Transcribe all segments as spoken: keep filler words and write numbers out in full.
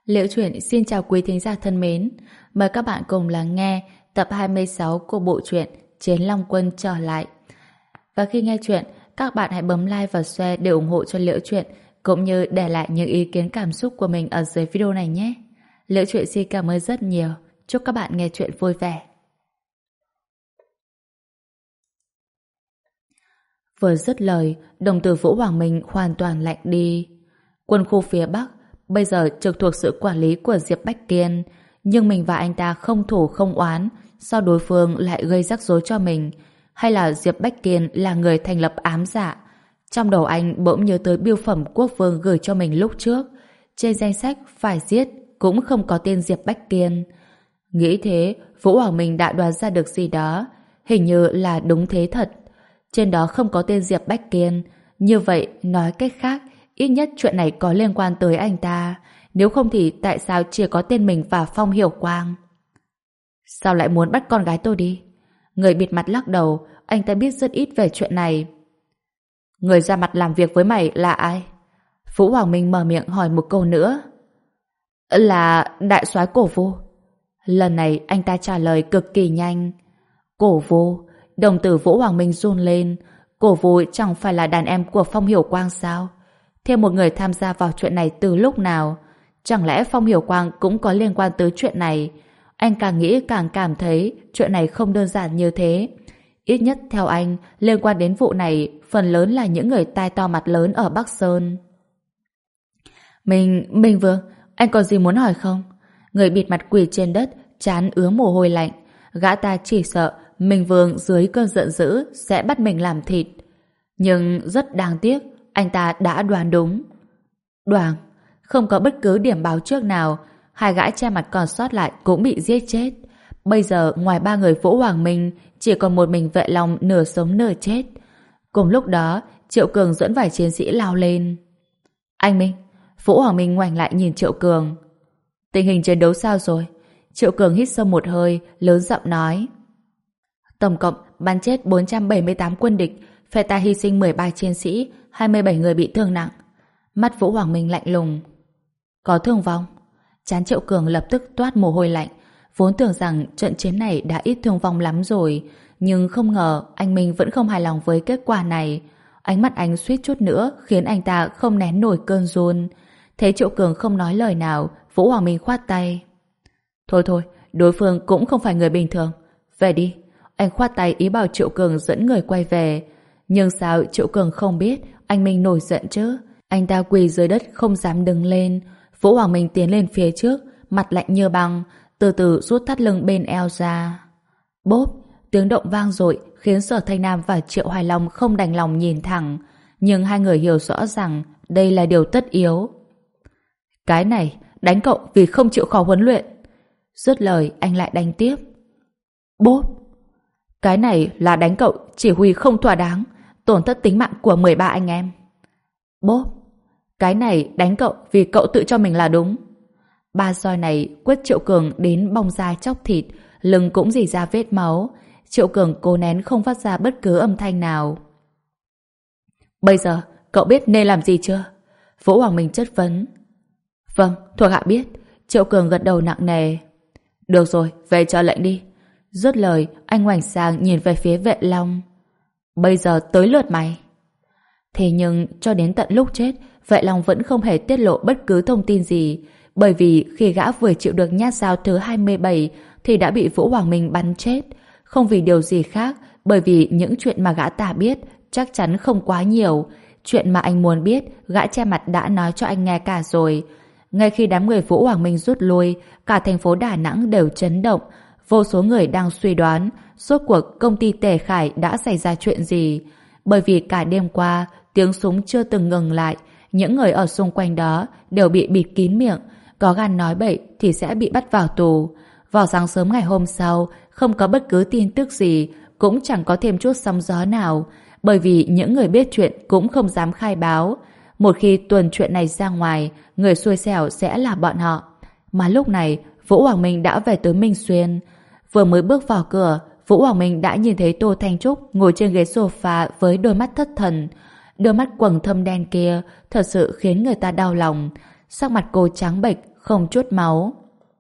Liễu Chuyện xin chào quý thính giả thân mến. Mời các bạn cùng lắng nghe tập hai mươi sáu của bộ truyện Chiến Long Quân trở lại. Và khi nghe chuyện, các bạn hãy bấm like và share để ủng hộ cho Liễu Chuyện, cũng như để lại những ý kiến cảm xúc của mình ở dưới video này nhé. Liễu Chuyện xin cảm ơn rất nhiều. Chúc các bạn nghe chuyện vui vẻ. Vừa dứt lời, đồng tử Vũ Hoàng Minh hoàn toàn lạnh đi. Quân khu phía Bắc bây giờ trực thuộc sự quản lý của Diệp Bách Kiên, nhưng mình và anh ta không thù không oán, sao đối phương lại gây rắc rối cho mình? Hay là Diệp Bách Kiên là người thành lập ám dạ? Trong đầu anh bỗng nhớ tới bưu phẩm quốc vương gửi cho mình lúc trước. Trên danh sách phải giết cũng không có tên Diệp Bách Kiên. Nghĩ thế, Vũ Hoàng Minh đã đoán ra được gì đó. Hình như là đúng thế thật. Trên đó không có tên Diệp Bách Kiên. Như vậy, nói cách khác, ít nhất chuyện này có liên quan tới anh ta. Nếu không thì tại sao chỉ có tên mình và Phong Hiểu Quang? Sao lại muốn bắt con gái tôi đi? Người bịt mặt lắc đầu, anh ta biết rất ít về chuyện này. Người ra mặt làm việc với mày là ai? Vũ Hoàng Minh mở miệng hỏi một câu nữa. Là đại soái Cổ Vô. Lần này anh ta trả lời cực kỳ nhanh. Cổ Vô? Đồng tử Vũ Hoàng Minh run lên. Cổ Vô chẳng phải là đàn em của Phong Hiểu Quang sao? Thêm một người tham gia vào chuyện này từ lúc nào? Chẳng lẽ Phong Hiểu Quang cũng có liên quan tới chuyện này? Anh càng nghĩ càng cảm thấy chuyện này không đơn giản như thế. Ít nhất theo anh, liên quan đến vụ này phần lớn là những người tai to mặt lớn ở Bắc Sơn. Mình, Minh Vương, anh có gì muốn hỏi không? Người bịt mặt quỳ trên đất, trán ứa mồ hôi lạnh. Gã ta chỉ sợ Minh Vương dưới cơn giận dữ sẽ bắt mình làm thịt. Nhưng rất đáng tiếc, anh ta đã đoán đúng. Đoàng, không có bất cứ điểm báo trước nào, hai gã che mặt còn sót lại cũng bị giết chết. Bây giờ ngoài ba người Vũ Hoàng Minh, chỉ còn một mình Vệ Long nửa sống nửa chết. Cùng lúc đó, Triệu Cường dẫn vài chiến sĩ lao lên. Anh Minh. Vũ Hoàng Minh ngoảnh lại nhìn Triệu Cường. Tình hình chiến đấu sao rồi? Triệu Cường hít sâu một hơi, lớn giọng nói. Tổng cộng bắn chết bốn trăm bảy mươi tám quân địch, phe ta hy sinh mười ba chiến sĩ, hai mươi bảy người bị thương nặng. Mắt Vũ Hoàng Minh lạnh lùng. Có thương vong? Trán Triệu Cường lập tức toát mồ hôi lạnh. Vốn tưởng rằng trận chiến này đã ít thương vong lắm rồi, nhưng không ngờ anh Minh vẫn không hài lòng với kết quả này. Ánh mắt anh suýt chút nữa khiến anh ta không nén nổi cơn run. Thấy Triệu Cường không nói lời nào, Vũ Hoàng Minh khoát tay. Thôi thôi, đối phương cũng không phải người bình thường. Về đi. Anh khoát tay ý bảo Triệu Cường dẫn người quay về. Nhưng sao Triệu Cường không biết anh Minh nổi giận chứ? Anh ta quỳ dưới đất không dám đứng lên. Vũ Hoàng Minh tiến lên phía trước, mặt lạnh như băng, từ từ rút thắt lưng bên eo ra. Bốp, tiếng động vang dội khiến Sở Thanh Nam và Triệu Hoài Long không đành lòng nhìn thẳng, nhưng hai người hiểu rõ rằng đây là điều tất yếu. Cái này đánh cậu vì không chịu khó huấn luyện. Dứt lời anh lại đánh tiếp. Bốp, cái này là đánh cậu chỉ huy không thỏa đáng, tổn thất tính mạng của mười ba anh em. Bốp, cái này đánh cậu vì cậu tự cho mình là đúng. Ba roi này quất Triệu Cường đến bong da chóc thịt, lưng cũng rỉ ra vết máu. Triệu Cường cố nén không phát ra bất cứ âm thanh nào. Bây giờ cậu biết nên làm gì chưa? Vũ Hoàng Minh chất vấn. Vâng, thuộc hạ biết. Triệu Cường gật đầu nặng nề. Được rồi, về cho lệnh đi. Dứt lời, anh ngoảnh sang nhìn về phía Vệ Long. Bây giờ tới lượt mày. Thế nhưng cho đến tận lúc chết, Vệ Long vẫn không hề tiết lộ bất cứ thông tin gì, bởi vì khi gã vừa chịu được nhát dao thứ hai mươi bảy thì đã bị Vũ Hoàng Minh bắn chết. Không vì điều gì khác, bởi vì những chuyện mà gã ta biết chắc chắn không quá nhiều. Chuyện mà anh muốn biết, gã che mặt đã nói cho anh nghe cả rồi. Ngay khi đám người Vũ Hoàng Minh rút lui, cả thành phố Đà Nẵng đều chấn động. Vô số người đang suy đoán rốt cuộc công ty Tề Khải đã xảy ra chuyện gì. Bởi vì cả đêm qua, tiếng súng chưa từng ngừng lại. Những người ở xung quanh đó đều bị bịt kín miệng. Có gan nói bậy thì sẽ bị bắt vào tù. Vào sáng sớm ngày hôm sau, không có bất cứ tin tức gì, cũng chẳng có thêm chút sóng gió nào, bởi vì những người biết chuyện cũng không dám khai báo. Một khi tuần chuyện này ra ngoài, người xui xẻo sẽ là bọn họ. Mà lúc này, Vũ Hoàng Minh đã về tới Minh Xuyên. Vừa mới bước vào cửa, Vũ Hoàng Minh đã nhìn thấy Tô Thanh Trúc ngồi trên ghế sofa với đôi mắt thất thần. Đôi mắt quầng thâm đen kia thật sự khiến người ta đau lòng. sắc mặt cô trắng bệch, không chút máu.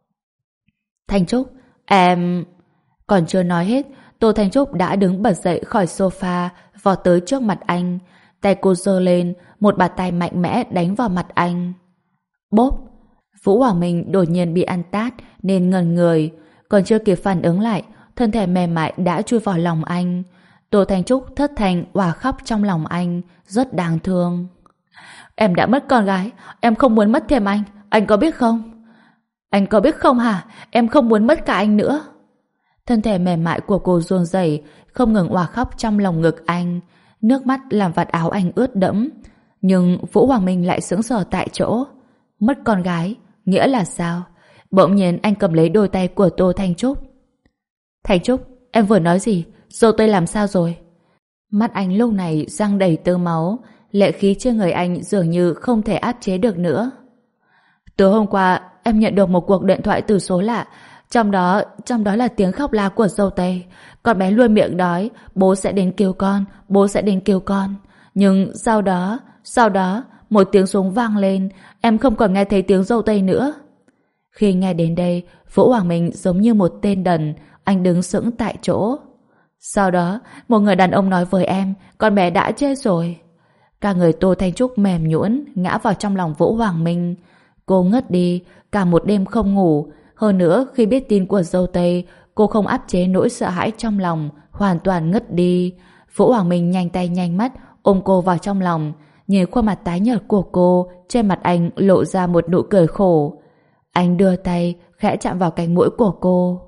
Thanh Trúc, em... Còn chưa nói hết, Tô Thanh Trúc đã đứng bật dậy khỏi sofa, vọt tới trước mặt anh. Tay cô giơ lên, một bàn tay mạnh mẽ đánh vào mặt anh. Bốp! Vũ Hoàng Minh đột nhiên bị ăn tát nên ngẩn người, còn chưa kịp phản ứng lại, thân thể mềm mại đã chui vào lòng anh. Tô Thanh Trúc thất thanh òa khóc trong lòng anh, rất đáng thương. Em đã mất con gái, em không muốn mất thêm anh, anh có biết không? Anh có biết không hả? Em không muốn mất cả anh nữa. Thân thể mềm mại của cô run rẩy, không ngừng òa khóc trong lòng ngực anh. Nước mắt làm vạt áo anh ướt đẫm. Nhưng Vũ Hoàng Minh lại sững sờ tại chỗ. Mất con gái, nghĩa là sao? Bỗng nhiên anh cầm lấy đôi tay của Tô Thanh Trúc. Thanh Trúc, em vừa nói gì? Dâu tây làm sao rồi? Mắt anh lúc này răng đầy tơ máu, lệ khí trên người anh dường như không thể áp chế được nữa. Từ hôm qua, em nhận được một cuộc điện thoại từ số lạ, trong đó, trong đó là tiếng khóc la của dâu tây. Con bé luôn miệng đói, bố sẽ đến cứu con, bố sẽ đến cứu con. Nhưng sau đó, sau đó, một tiếng súng vang lên, em không còn nghe thấy tiếng dâu tây nữa. Khi nghe đến đây, Vũ Hoàng Minh giống như một tên đần, anh đứng sững tại chỗ. Sau đó, một người đàn ông nói với em, con bé đã chết rồi. Cả người Tô Thanh Trúc mềm nhũn ngã vào trong lòng Vũ Hoàng Minh. Cô ngất đi, cả một đêm không ngủ. Hơn nữa, khi biết tin của dâu tây, cô không áp chế nỗi sợ hãi trong lòng, hoàn toàn ngất đi. Vũ Hoàng Minh nhanh tay nhanh mắt, ôm cô vào trong lòng. Nhìn khuôn mặt tái nhợt của cô, trên mặt anh lộ ra một nụ cười khổ. Anh đưa tay, khẽ chạm vào cánh mũi của cô.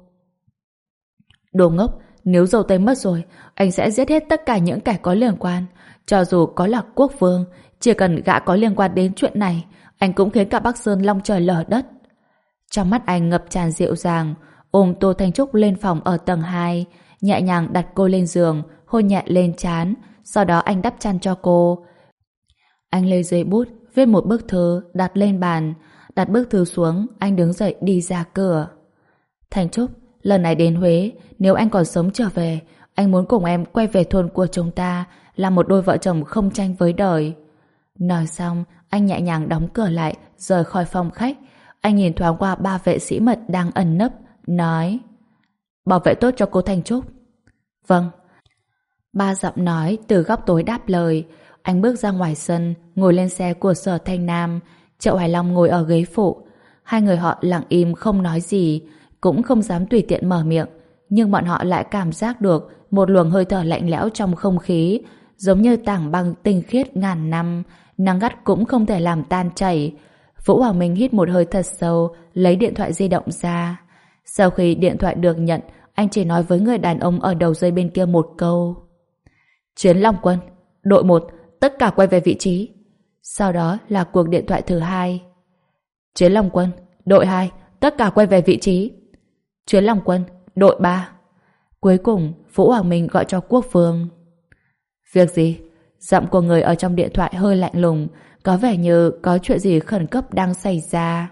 Đồ ngốc, nếu dâu tây mất rồi, anh sẽ giết hết tất cả những kẻ có liên quan. Cho dù có là quốc vương, chỉ cần gã có liên quan đến chuyện này, anh cũng khiến cả Bắc Sơn long trời lở đất. Trong mắt anh ngập tràn dịu dàng, ôm Tô Thanh Trúc lên phòng ở tầng hai, nhẹ nhàng đặt cô lên giường, hôn nhẹ lên trán, sau đó anh đắp chăn cho cô. Anh lấy giấy bút, viết một bức thư, đặt lên bàn. Đặt bức thư xuống, anh đứng dậy đi ra cửa. Thanh Trúc, lần này đến Huế, nếu anh còn sống trở về, anh muốn cùng em quay về thôn của chúng ta, là một đôi vợ chồng không tranh với đời. Nói xong, anh nhẹ nhàng đóng cửa lại, rời khỏi phòng khách. Anh nhìn thoáng qua ba vệ sĩ mật đang ẩn nấp, nói: bảo vệ tốt cho cô Thanh Trúc. Vâng. Ba giọng nói từ góc tối đáp lời. Anh bước ra ngoài sân, ngồi lên xe của Sở Thanh Nam. Triệu Hoài Long ngồi ở ghế phụ. Hai người họ lặng im không nói gì, cũng không dám tùy tiện mở miệng, nhưng bọn họ lại cảm giác được một luồng hơi thở lạnh lẽo trong không khí, giống như tảng băng tinh khiết ngàn năm, nắng gắt cũng không thể làm tan chảy. Vũ Hoàng Minh hít một hơi thật sâu, lấy điện thoại di động ra. Sau khi điện thoại được nhận, anh chỉ nói với người đàn ông ở đầu dây bên kia một câu: Chiến Long Quân, đội một, tất cả quay về vị trí. Sau đó là cuộc điện thoại thứ hai: Chiến Long Quân, đội hai, tất cả quay về vị trí. Chiến Long Quân, đội ba. Cuối cùng, Vũ Hoàng Minh gọi cho Quốc Vương. Việc gì? Giọng của người ở trong điện thoại hơi lạnh lùng, có vẻ như có chuyện gì khẩn cấp đang xảy ra.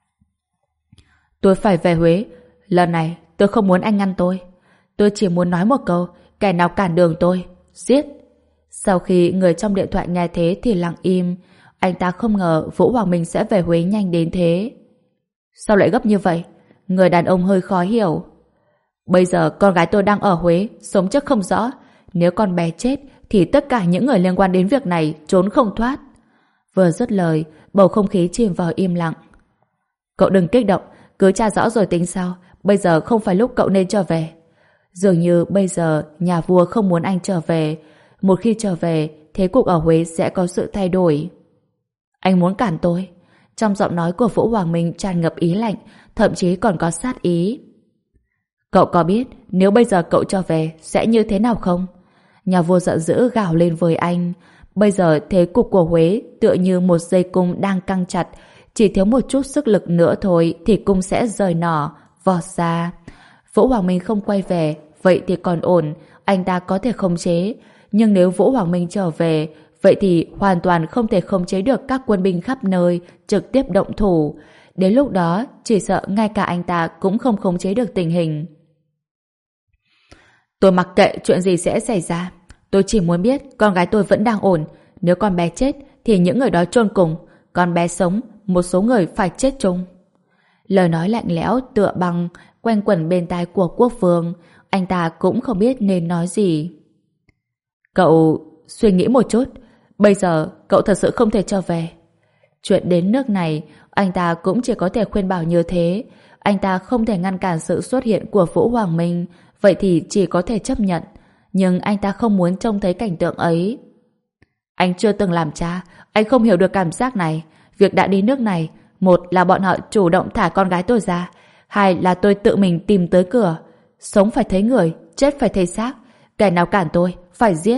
Tôi phải về Huế. Lần này tôi không muốn anh ngăn tôi. Tôi chỉ muốn nói một câu: kẻ nào cản đường tôi, giết. Sau khi người trong điện thoại nghe thế thì lặng im. Anh ta không ngờ Vũ Hoàng Minh sẽ về Huế nhanh đến thế. Sao lại gấp như vậy? Người đàn ông hơi khó hiểu. Bây giờ con gái tôi đang ở Huế, sống chết không rõ. Nếu con bé chết thì tất cả những người liên quan đến việc này trốn không thoát. Vừa dứt lời, bầu không khí chìm vào im lặng. Cậu đừng kích động, cứ tra rõ rồi tính sau. Bây giờ không phải lúc cậu nên trở về. Dường như bây giờ nhà vua không muốn anh trở về. Một khi trở về, thế cục ở Huế sẽ có sự thay đổi. Anh muốn cản tôi? Trong giọng nói của Vũ Hoàng Minh tràn ngập ý lạnh, thậm chí còn có sát ý. Cậu có biết nếu bây giờ cậu trở về sẽ như thế nào không? Nhà vua giận dữ gào lên với anh. Bây giờ thế cục của Huế tựa như một dây cung đang căng chặt, chỉ thiếu một chút sức lực nữa thôi thì cung sẽ rời nỏ, vọt ra. Vũ Hoàng Minh không quay về, vậy thì còn ổn, anh ta có thể khống chế. Nhưng nếu Vũ Hoàng Minh trở về, vậy thì hoàn toàn không thể khống chế được các quân binh khắp nơi trực tiếp động thủ. Đến lúc đó, chỉ sợ ngay cả anh ta cũng không khống chế được tình hình. Tôi mặc kệ chuyện gì sẽ xảy ra. Tôi chỉ muốn biết con gái tôi vẫn đang ổn. Nếu con bé chết thì những người đó chôn cùng. Con bé sống một số người phải chết chung. Lời nói lạnh lẽo tựa băng quanh quẩn bên tai của Quốc Vương. Anh ta cũng không biết nên nói gì. Cậu suy nghĩ một chút. Bây giờ cậu thật sự không thể trở về. Chuyện đến nước này, anh ta cũng chỉ có thể khuyên bảo như thế. Anh ta không thể ngăn cản sự xuất hiện của Vũ Hoàng Minh, vậy thì chỉ có thể chấp nhận. Nhưng anh ta không muốn trông thấy cảnh tượng ấy. Anh chưa từng làm cha, anh không hiểu được cảm giác này. Việc đã đến nước này, một là bọn họ chủ động thả con gái tôi ra, hai là tôi tự mình tìm tới cửa. Sống phải thấy người, chết phải thấy xác. Kẻ nào cản tôi, phải giết.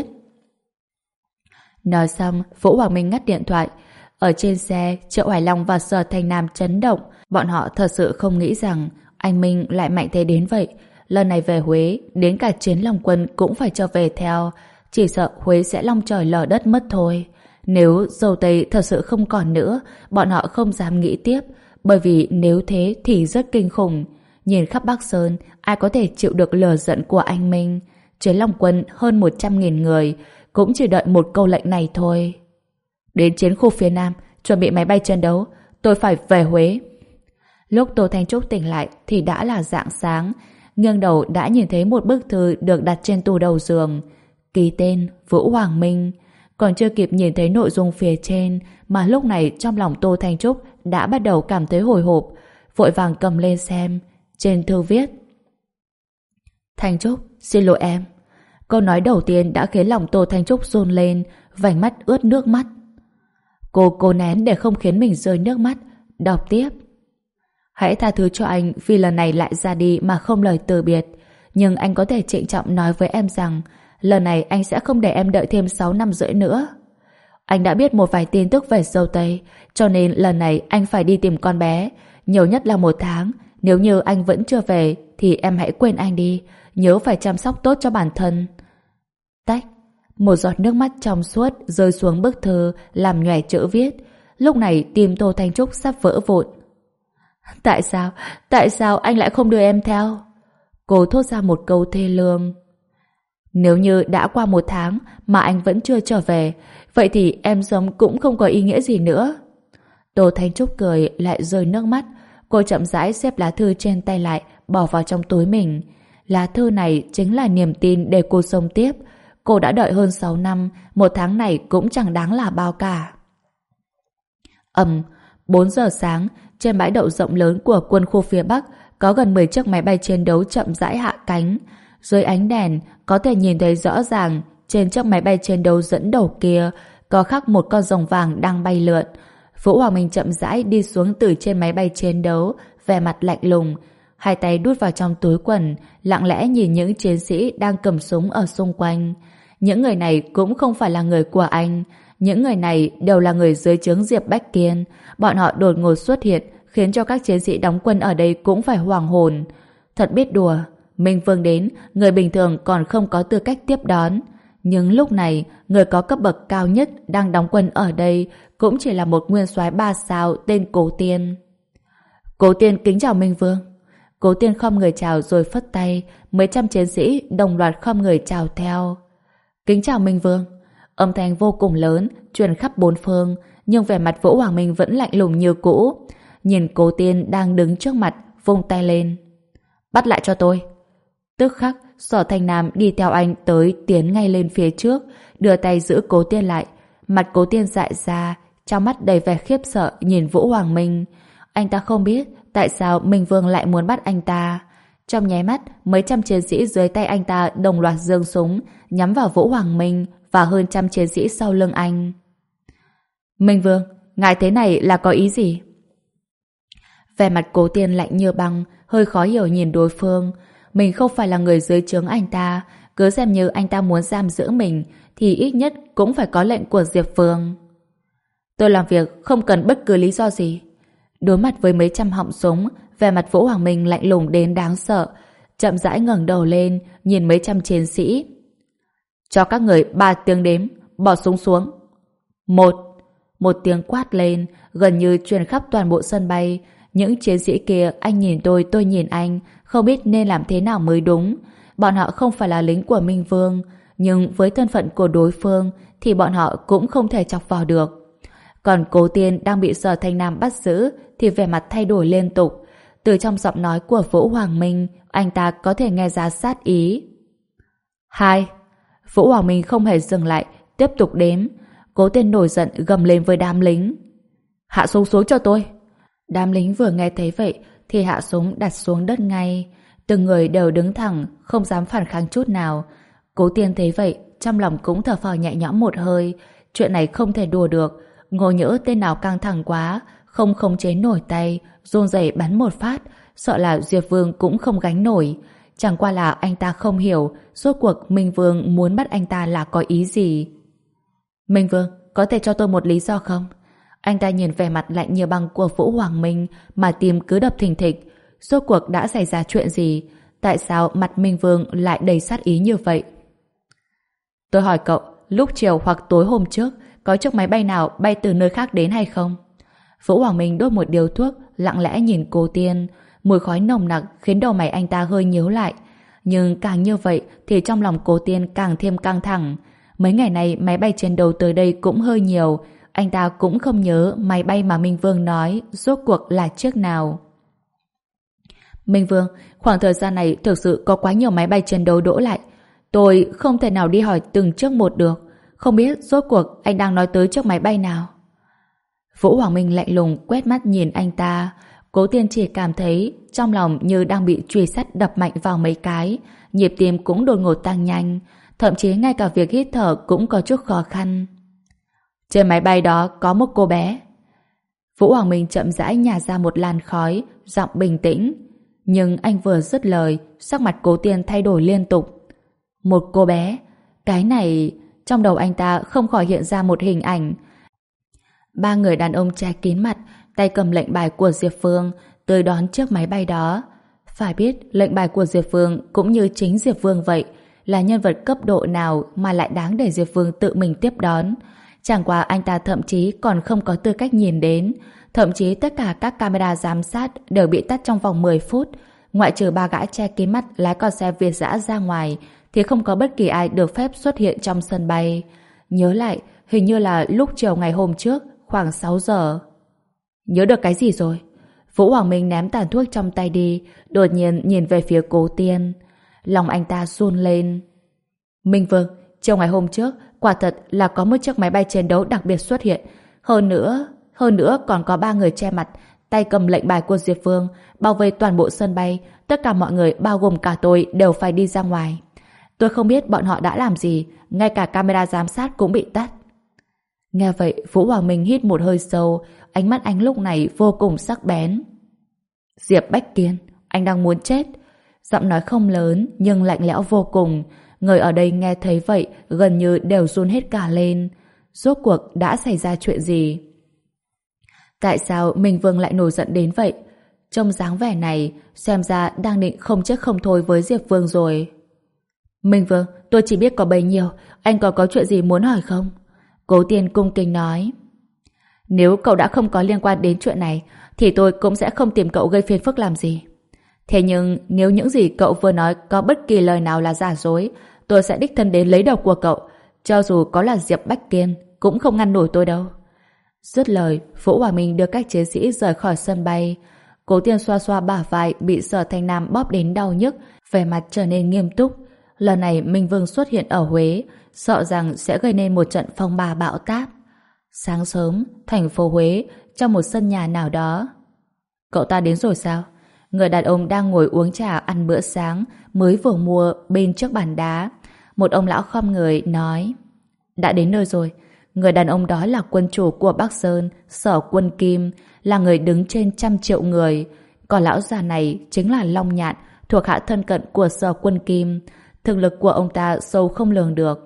Nói xong, Vũ Hoàng Minh ngắt điện thoại. Ở trên xe, Triệu Hoài Long và Sở Thành Nam chấn động. Bọn họ thật sự không nghĩ rằng anh Minh lại mạnh thế đến vậy. Lần này về Huế, đến cả Chiến Long Quân cũng phải trở về theo. Chỉ sợ Huế sẽ long trời lở đất mất thôi. Nếu dâu tây thật sự không còn nữa, bọn họ không dám nghĩ tiếp. Bởi vì nếu thế thì rất kinh khủng. Nhìn khắp Bắc Sơn, ai có thể chịu được lửa giận của anh Minh? Chiến Long Quân hơn một trăm nghìn người, cũng chỉ đợi một câu lệnh này thôi. Đến chiến khu phía Nam, chuẩn bị máy bay chiến đấu, tôi phải về Huế. Lúc Tô Thanh Trúc tỉnh lại thì đã là rạng sáng. Nghiêng đầu đã nhìn thấy một bức thư được đặt trên tủ đầu giường. Ký tên Vũ Hoàng Minh. Còn chưa kịp nhìn thấy nội dung phía trên mà lúc này trong lòng Tô Thanh Trúc đã bắt đầu cảm thấy hồi hộp. Vội vàng cầm lên xem. Trên thư viết: Thanh Trúc, xin lỗi em. Câu nói đầu tiên đã khiến lòng Tô Thanh Trúc run lên, vành mắt ướt nước mắt. Cô cố nén để không khiến mình rơi nước mắt. Đọc tiếp: Hãy tha thứ cho anh vì lần này lại ra đi mà không lời từ biệt. Nhưng anh có thể trịnh trọng nói với em rằng lần này anh sẽ không để em đợi thêm sáu năm rưỡi nữa. Anh đã biết một vài tin tức về dâu tây, cho nên lần này anh phải đi tìm con bé. Nhiều nhất là một tháng. Nếu như anh vẫn chưa về thì em hãy quên anh đi. Nhớ phải chăm sóc tốt cho bản thân. Tách. Một giọt nước mắt trong suốt rơi xuống bức thư làm nhòe chữ viết. Lúc này tim Tô Thanh Trúc sắp vỡ vụn. Tại sao? Tại sao anh lại không đưa em theo? Cô thốt ra một câu thê lương. Nếu như đã qua một tháng mà anh vẫn chưa trở về, vậy thì em sống cũng không có ý nghĩa gì nữa. Tô Thanh Trúc cười lại rơi nước mắt. Cô chậm rãi xếp lá thư trên tay lại, bỏ vào trong túi mình. Lá thư này chính là niềm tin để cô sống tiếp. Cô đã đợi hơn sáu năm, một tháng này cũng chẳng đáng là bao cả. Ầm, bốn giờ sáng, trên bãi đậu rộng lớn của quân khu phía Bắc có gần mười chiếc máy bay chiến đấu chậm rãi hạ cánh. Dưới ánh đèn, có thể nhìn thấy rõ ràng trên chiếc máy bay chiến đấu dẫn đầu kia có khắc một con rồng vàng đang bay lượn. Vũ Hoàng Minh chậm rãi đi xuống từ trên máy bay chiến đấu, vẻ mặt lạnh lùng, hai tay đút vào trong túi quần, lặng lẽ nhìn những chiến sĩ đang cầm súng ở xung quanh. Những người này cũng không phải là người của anh. Những người này đều là người dưới trướng Diệp Bách Kiên. Bọn họ đột ngột xuất hiện khiến cho các chiến sĩ đóng quân ở đây cũng phải hoảng hồn. Thật biết đùa, Minh Vương đến, người bình thường còn không có tư cách tiếp đón. Nhưng lúc này, người có cấp bậc cao nhất đang đóng quân ở đây cũng chỉ là một nguyên soái ba sao tên Cố Tiên. Cố Tiên kính chào Minh Vương. Cố Tiên khom người chào rồi phất tay, mấy trăm chiến sĩ đồng loạt khom người chào theo. Kính chào Minh Vương. Âm thanh vô cùng lớn, truyền khắp bốn phương, nhưng vẻ mặt Vũ Hoàng Minh vẫn lạnh lùng như cũ. Nhìn Cố Tiên đang đứng trước mặt, vung tay lên. Bắt lại cho tôi. Tức khắc, Sở Thành Nam đi theo anh tới tiến ngay lên phía trước, đưa tay giữ Cố Tiên lại. Mặt Cố Tiên dại ra, trong mắt đầy vẻ khiếp sợ nhìn Vũ Hoàng Minh. Anh ta không biết tại sao Minh Vương lại muốn bắt anh ta. Trong nháy mắt, mấy trăm chiến sĩ dưới tay anh ta đồng loạt giương súng, nhắm vào Vũ Hoàng Minh và hơn trăm chiến sĩ sau lưng anh. Minh Vương, ngài thế này là có ý gì? Vẻ mặt Cố Tiên lạnh như băng, hơi khó hiểu nhìn đối phương. Mình không phải là người dưới trướng anh ta, cứ xem như anh ta muốn giam giữ mình thì ít nhất cũng phải có lệnh của Diệp Vương. Tôi làm việc không cần bất cứ lý do gì. Đối mặt với mấy trăm họng súng, vẻ mặt Vũ Hoàng Minh lạnh lùng đến đáng sợ, chậm rãi ngẩng đầu lên, nhìn mấy trăm chiến sĩ. Cho các người ba tiếng đếm, bỏ súng xuống. Một. Một tiếng quát lên, gần như truyền khắp toàn bộ sân bay. Những chiến sĩ kia, anh nhìn tôi, tôi nhìn anh, không biết nên làm thế nào mới đúng. Bọn họ không phải là lính của Minh Vương, nhưng với thân phận của đối phương thì bọn họ cũng không thể chọc vào được. Còn Cố Tiên đang bị Sở Thanh Nam bắt giữ thì vẻ mặt thay đổi liên tục. Từ trong giọng nói của Vũ Hoàng Minh, anh ta có thể nghe ra sát ý. Hai. Vũ Hoàng Minh không hề dừng lại, tiếp tục đếm. Cố Tiên nổi giận gầm lên với đám lính. Hạ súng xuống cho tôi. Đám lính vừa nghe thấy vậy thì hạ súng đặt xuống đất ngay. Từng người đều đứng thẳng, không dám phản kháng chút nào. Cố Tiên thấy vậy, trong lòng cũng thở phào nhẹ nhõm một hơi. Chuyện này không thể đùa được. Ngộ nhỡ tên nào căng thẳng quá, không khống chế nổi tay, run rẩy bắn một phát, sợ là Diệp Vương cũng không gánh nổi. Chẳng qua là anh ta không hiểu rốt cuộc Minh Vương muốn bắt anh ta là có ý gì. Minh Vương, có thể cho tôi một lý do không? Anh ta nhìn vẻ mặt lạnh như băng của Vũ Hoàng Minh mà tim cứ đập thình thịch. Rốt cuộc đã xảy ra chuyện gì? Tại sao mặt Minh Vương lại đầy sát ý như vậy? Tôi hỏi cậu, lúc chiều hoặc tối hôm trước có chiếc máy bay nào bay từ nơi khác đến hay không? Vũ Hoàng Minh đốt một điếu thuốc, lặng lẽ nhìn Cố Tiên. Mùi khói nồng nặc khiến đầu mày anh ta hơi nhíu lại. Nhưng càng như vậy thì trong lòng Cố Tiên càng thêm căng thẳng. Mấy ngày này máy bay chiến đấu tới đây cũng hơi nhiều. Anh ta cũng không nhớ máy bay mà Minh Vương nói rốt cuộc là chiếc nào. Minh Vương, khoảng thời gian này thực sự có quá nhiều máy bay chiến đấu đỗ lại. Tôi không thể nào đi hỏi từng chiếc một được. Không biết rốt cuộc anh đang nói tới chiếc máy bay nào. Vũ Hoàng Minh lạnh lùng quét mắt nhìn anh ta. Cố Tiên chỉ cảm thấy trong lòng như đang bị chùy sắt đập mạnh vào mấy cái. Nhịp tim cũng đột ngột tăng nhanh. Thậm chí ngay cả việc hít thở cũng có chút khó khăn. Trên máy bay đó có một cô bé. Vũ Hoàng Minh chậm rãi nhả ra một làn khói, giọng bình tĩnh. Nhưng anh vừa dứt lời, sắc mặt Cố Tiên thay đổi liên tục. Một cô bé? Cái này... Trong đầu anh ta không khỏi hiện ra một hình ảnh. Ba người đàn ông che kín mặt, tay cầm lệnh bài của Diệp Vương, tới đón chiếc máy bay đó. Phải biết, lệnh bài của Diệp Vương cũng như chính Diệp Vương vậy, là nhân vật cấp độ nào mà lại đáng để Diệp Vương tự mình tiếp đón. Chẳng qua anh ta thậm chí còn không có tư cách nhìn đến. Thậm chí tất cả các camera giám sát đều bị tắt trong vòng mười phút. Ngoại trừ ba gã che kín mắt lái con xe Việt dã ra ngoài, thì không có bất kỳ ai được phép xuất hiện trong sân bay. Nhớ lại, hình như là lúc chiều ngày hôm trước, khoảng sáu giờ. Nhớ được cái gì rồi? Vũ Hoàng Minh ném tàn thuốc trong tay đi, đột nhiên nhìn về phía Cố Tiên. Lòng anh ta run lên. Minh Vương, chiều ngày hôm trước, quả thật là có một chiếc máy bay chiến đấu đặc biệt xuất hiện. Hơn nữa, hơn nữa còn có ba người che mặt, tay cầm lệnh bài của Diệp Vương, bao vây toàn bộ sân bay. Tất cả mọi người, bao gồm cả tôi, đều phải đi ra ngoài. Tôi không biết bọn họ đã làm gì, ngay cả camera giám sát cũng bị tắt. Nghe vậy, Vũ Hoàng Minh hít một hơi sâu, ánh mắt anh lúc này vô cùng sắc bén. Diệp Bách Kiên, anh đang muốn chết. Giọng nói không lớn, nhưng lạnh lẽo vô cùng. Người ở đây nghe thấy vậy, gần như đều run hết cả lên. Rốt cuộc đã xảy ra chuyện gì? Tại sao Minh Vương lại nổi giận đến vậy? Trong dáng vẻ này, xem ra đang định không chết không thôi với Diệp Vương rồi. Minh Vương, tôi chỉ biết có bấy nhiêu, anh còn có chuyện gì muốn hỏi không? Cố Tiên cung kính nói. Nếu cậu đã không có liên quan đến chuyện này, thì tôi cũng sẽ không tìm cậu gây phiền phức làm gì. Thế nhưng nếu những gì cậu vừa nói có bất kỳ lời nào là giả dối, tôi sẽ đích thân đến lấy đầu của cậu. Cho dù có là Diệp Bách Kiên, cũng không ngăn nổi tôi đâu. Dứt lời, Vũ Hòa Minh đưa các chiến sĩ rời khỏi sân bay. Cố Tiên xoa xoa bả vai bị Sở Thanh Nam bóp đến đau nhức, vẻ mặt trở nên nghiêm túc. Lần này Minh Vương xuất hiện ở Huế, sợ rằng sẽ gây nên một trận phong ba bão táp. Sáng sớm, thành phố Huế, trong một sân nhà nào đó. Cậu ta đến rồi sao? Người đàn ông đang ngồi uống trà ăn bữa sáng mới vừa mua bên trước bàn đá. Một ông lão khom người nói: đã đến nơi rồi. Người đàn ông đó là quân chủ của Bắc Sơn, Sở Quân Kim, là người đứng trên trăm triệu người. Còn lão già này chính là Long Nhạn, thuộc hạ thân cận của Sở Quân Kim. Thực lực của ông ta sâu không lường được.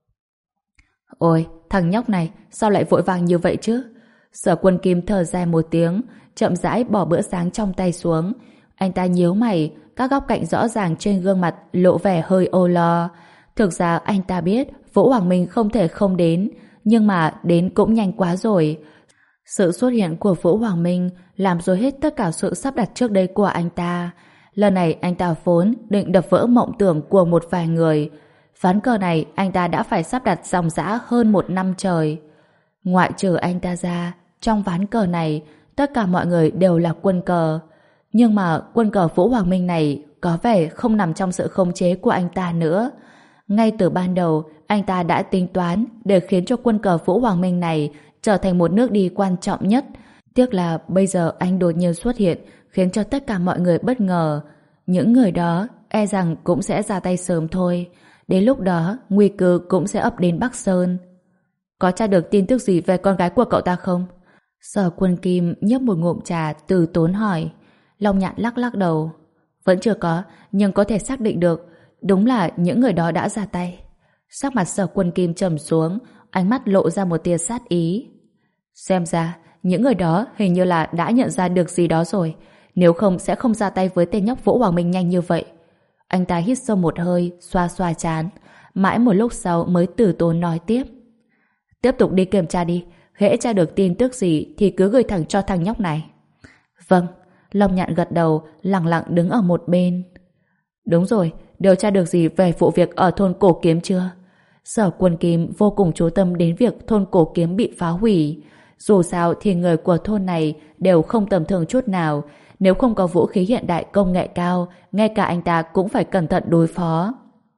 Ôi, thằng nhóc này sao lại vội vàng như vậy chứ? Sở Quân Kim thở dài một tiếng, chậm rãi bỏ bữa sáng trong tay xuống. Anh ta nhíu mày, các góc cạnh rõ ràng trên gương mặt lộ vẻ hơi âu lo. Thực ra anh ta biết Vũ Hoàng Minh không thể không đến, nhưng mà đến cũng nhanh quá rồi. Sự xuất hiện của Vũ Hoàng Minh làm dối hết tất cả sự sắp đặt trước đây của anh ta. Lần này anh ta vốn định đập vỡ mộng tưởng của một vài người. Ván cờ này anh ta đã phải sắp đặt dòng dã hơn một năm trời. Ngoại trừ anh ta ra, trong ván cờ này, tất cả mọi người đều là quân cờ. Nhưng mà quân cờ Vũ Hoàng Minh này có vẻ không nằm trong sự khống chế của anh ta nữa. Ngay từ ban đầu, anh ta đã tính toán để khiến cho quân cờ Vũ Hoàng Minh này trở thành một nước đi quan trọng nhất. Tiếc là bây giờ anh đột nhiên xuất hiện, khiến cho tất cả mọi người bất ngờ. Những người đó e rằng cũng sẽ ra tay sớm thôi. Đến lúc đó, nguy cơ cũng sẽ ập đến Bắc Sơn. Có tra được tin tức gì về con gái của cậu ta không? Sở Quân Kim nhấp một ngụm trà từ tốn hỏi. Long Nhạn lắc lắc đầu. Vẫn chưa có, nhưng có thể xác định được đúng là những người đó đã ra tay. Sắc mặt Sở Quân Kim trầm xuống, ánh mắt lộ ra một tia sát ý. Xem ra, những người đó hình như là đã nhận ra được gì đó rồi, nếu không sẽ không ra tay với tên nhóc Vũ Hoàng Minh nhanh như vậy. Anh ta hít sâu một hơi, xoa xoa trán, mãi một lúc sau mới từ tốn nói tiếp. Tiếp tục đi kiểm tra đi, hễ tra được tin tức gì thì cứ gửi thẳng cho thằng nhóc này. Vâng. Long Nhạn gật đầu, lặng lặng đứng ở một bên. Đúng rồi, điều tra được gì về vụ việc ở thôn Cổ Kiếm chưa? Sở Quân Kim vô cùng chú tâm đến việc thôn Cổ Kiếm bị phá hủy. Dù sao thì người của thôn này đều không tầm thường chút nào. Nếu không có vũ khí hiện đại công nghệ cao, ngay cả anh ta cũng phải cẩn thận đối phó.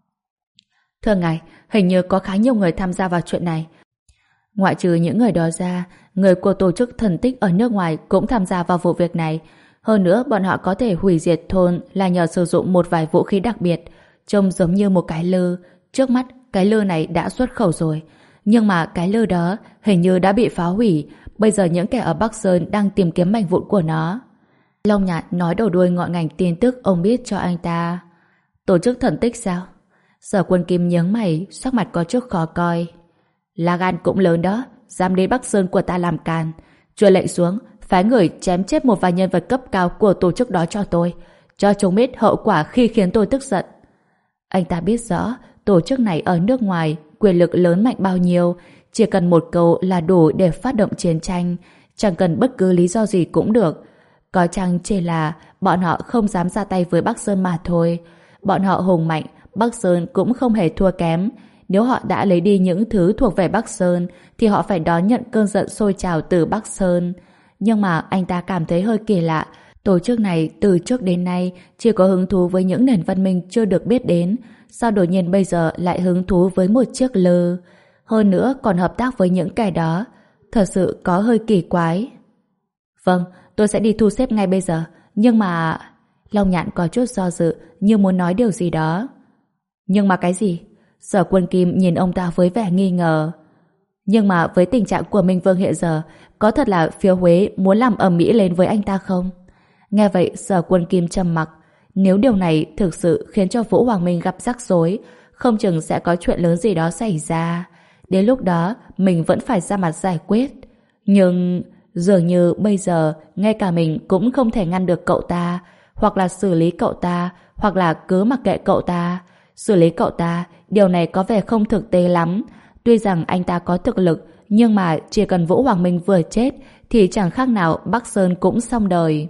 Thưa ngài, hình như có khá nhiều người tham gia vào chuyện này. Ngoại trừ những người đó ra, người của tổ chức thần tích ở nước ngoài cũng tham gia vào vụ việc này. Hơn nữa, bọn họ có thể hủy diệt thôn là nhờ sử dụng một vài vũ khí đặc biệt, trông giống như một cái lư. Trước mắt, cái lư này đã xuất khẩu rồi. Nhưng mà cái lư đó hình như đã bị phá hủy. Bây giờ những kẻ ở Bắc Sơn đang tìm kiếm mảnh vụn của nó. Long Nhạn nói đầu đuôi ngọn ngành tin tức ông biết cho anh ta. Tổ chức thần tích sao? Sở Quân Kim nhướng mày, sắc mặt có chút khó coi. Lá gan cũng lớn đó, dám đến Bắc Sơn của ta làm càn. Chưa lệnh xuống, phái người chém chết một vài nhân vật cấp cao của tổ chức đó cho tôi, cho chúng biết hậu quả khi khiến tôi tức giận. Anh ta biết rõ tổ chức này ở nước ngoài quyền lực lớn mạnh bao nhiêu, chỉ cần một câu là đủ để phát động chiến tranh, chẳng cần bất cứ lý do gì cũng được. Có chăng chỉ là bọn họ không dám ra tay với Bắc Sơn mà thôi. Bọn họ hùng mạnh, Bắc Sơn cũng không hề thua kém. Nếu họ đã lấy đi những thứ thuộc về Bắc Sơn thì họ phải đón nhận cơn giận sôi trào từ Bắc Sơn. Nhưng mà anh ta cảm thấy hơi kỳ lạ. Tổ chức này từ trước đến nay chỉ có hứng thú với những nền văn minh chưa được biết đến. Sao đột nhiên bây giờ lại hứng thú với một chiếc lư? Hơn nữa còn hợp tác với những kẻ đó. Thật sự có hơi kỳ quái. Vâng, tôi sẽ đi thu xếp ngay bây giờ. Nhưng mà... Long Nhạn có chút do dự như muốn nói điều gì đó. Nhưng mà cái gì? Sở Quân Kim nhìn ông ta với vẻ nghi ngờ. Nhưng mà với tình trạng của Minh Vương hiện giờ, có thật là phía Huế muốn làm ầm ĩ lên với anh ta không? Nghe vậy Sở Quân Kim trầm mặc. Nếu điều này thực sự khiến cho Vũ Hoàng Minh gặp rắc rối, không chừng sẽ có chuyện lớn gì đó xảy ra. Đến lúc đó mình vẫn phải ra mặt giải quyết. Nhưng dường như bây giờ ngay cả mình cũng không thể ngăn được cậu ta, hoặc là xử lý cậu ta, hoặc là cứ mặc kệ cậu ta. Xử lý cậu ta, điều này có vẻ không thực tế lắm. Tuy rằng anh ta có thực lực, nhưng mà chỉ cần Vũ Hoàng Minh vừa chết thì chẳng khác nào Bắc Sơn cũng xong đời.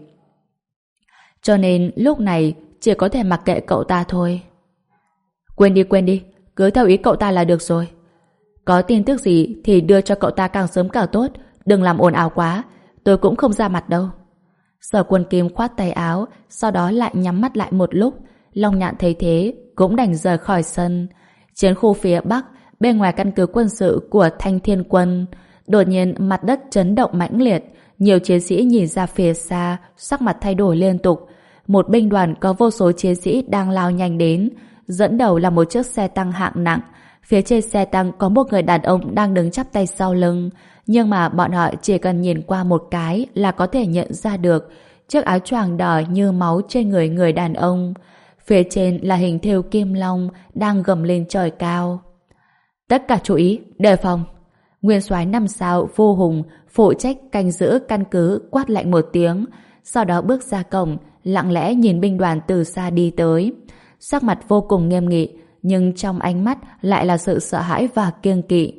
Cho nên lúc này chỉ có thể mặc kệ cậu ta thôi. Quên đi quên đi, cứ theo ý cậu ta là được rồi. Có tin tức gì thì đưa cho cậu ta càng sớm càng tốt, đừng làm ồn ào quá, tôi cũng không ra mặt đâu. Sở Quân Kim khoát tay áo, sau đó lại nhắm mắt lại một lúc. Long Nhạn thấy thế cũng đành rời khỏi sân. Chiến khu phía Bắc, bên ngoài căn cứ quân sự của Thanh Thiên Quân, đột nhiên mặt đất chấn động mãnh liệt. Nhiều chiến sĩ nhìn ra phía xa, sắc mặt thay đổi liên tục. Một binh đoàn có vô số chiến sĩ đang lao nhanh đến. Dẫn đầu là một chiếc xe tăng hạng nặng. Phía trên xe tăng có một người đàn ông đang đứng chắp tay sau lưng. Nhưng mà bọn họ chỉ cần nhìn qua một cái là có thể nhận ra được chiếc áo choàng đỏ như máu trên người người đàn ông. Phía trên là hình thêu kim long đang gầm lên trời cao. Tất cả chú ý, đề phòng. Nguyên soái năm sao Vô Hùng phụ trách canh giữ căn cứ quát lạnh một tiếng, sau đó bước ra cổng, lặng lẽ nhìn binh đoàn từ xa đi tới. Sắc mặt vô cùng nghiêm nghị, nhưng trong ánh mắt lại là sự sợ hãi và kiêng kỵ.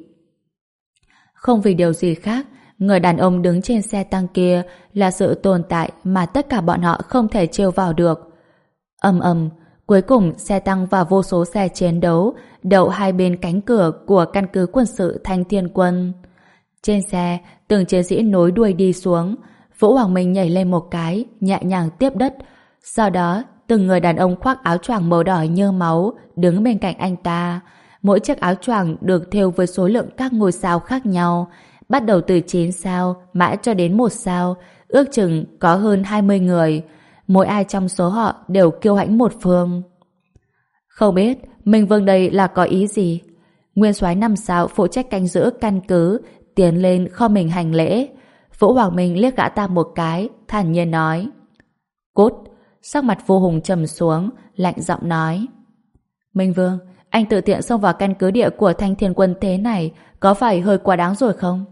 Không vì điều gì khác, người đàn ông đứng trên xe tăng kia là sự tồn tại mà tất cả bọn họ không thể trêu vào được. Ầm ầm, cuối cùng xe tăng và vô số xe chiến đấu đậu hai bên cánh cửa của căn cứ quân sự Thanh Thiên Quân. Trên xe, từng chiến sĩ nối đuôi đi xuống. Vũ Hoàng Minh nhảy lên một cái, nhẹ nhàng tiếp đất. Sau đó, từng người đàn ông khoác áo choàng màu đỏ như máu đứng bên cạnh anh ta. Mỗi chiếc áo choàng được thêu với số lượng các ngôi sao khác nhau, bắt đầu từ chín sao mãi cho đến một sao, ước chừng có hơn hai mươi người. Mỗi ai trong số họ đều kiêu hãnh một phương. Không biết Minh Vương đây là có ý gì? Nguyên soái năm sao phụ trách canh giữ căn cứ tiến lên kho mình hành lễ. Vũ Hoàng Minh liếc gã ta một cái, thản nhiên nói: Cút. Sắc mặt Vô Hùng trầm xuống, lạnh giọng nói: Minh Vương, anh tự tiện xông vào căn cứ địa của Thanh Thiên Quân thế này, có phải hơi quá đáng rồi không?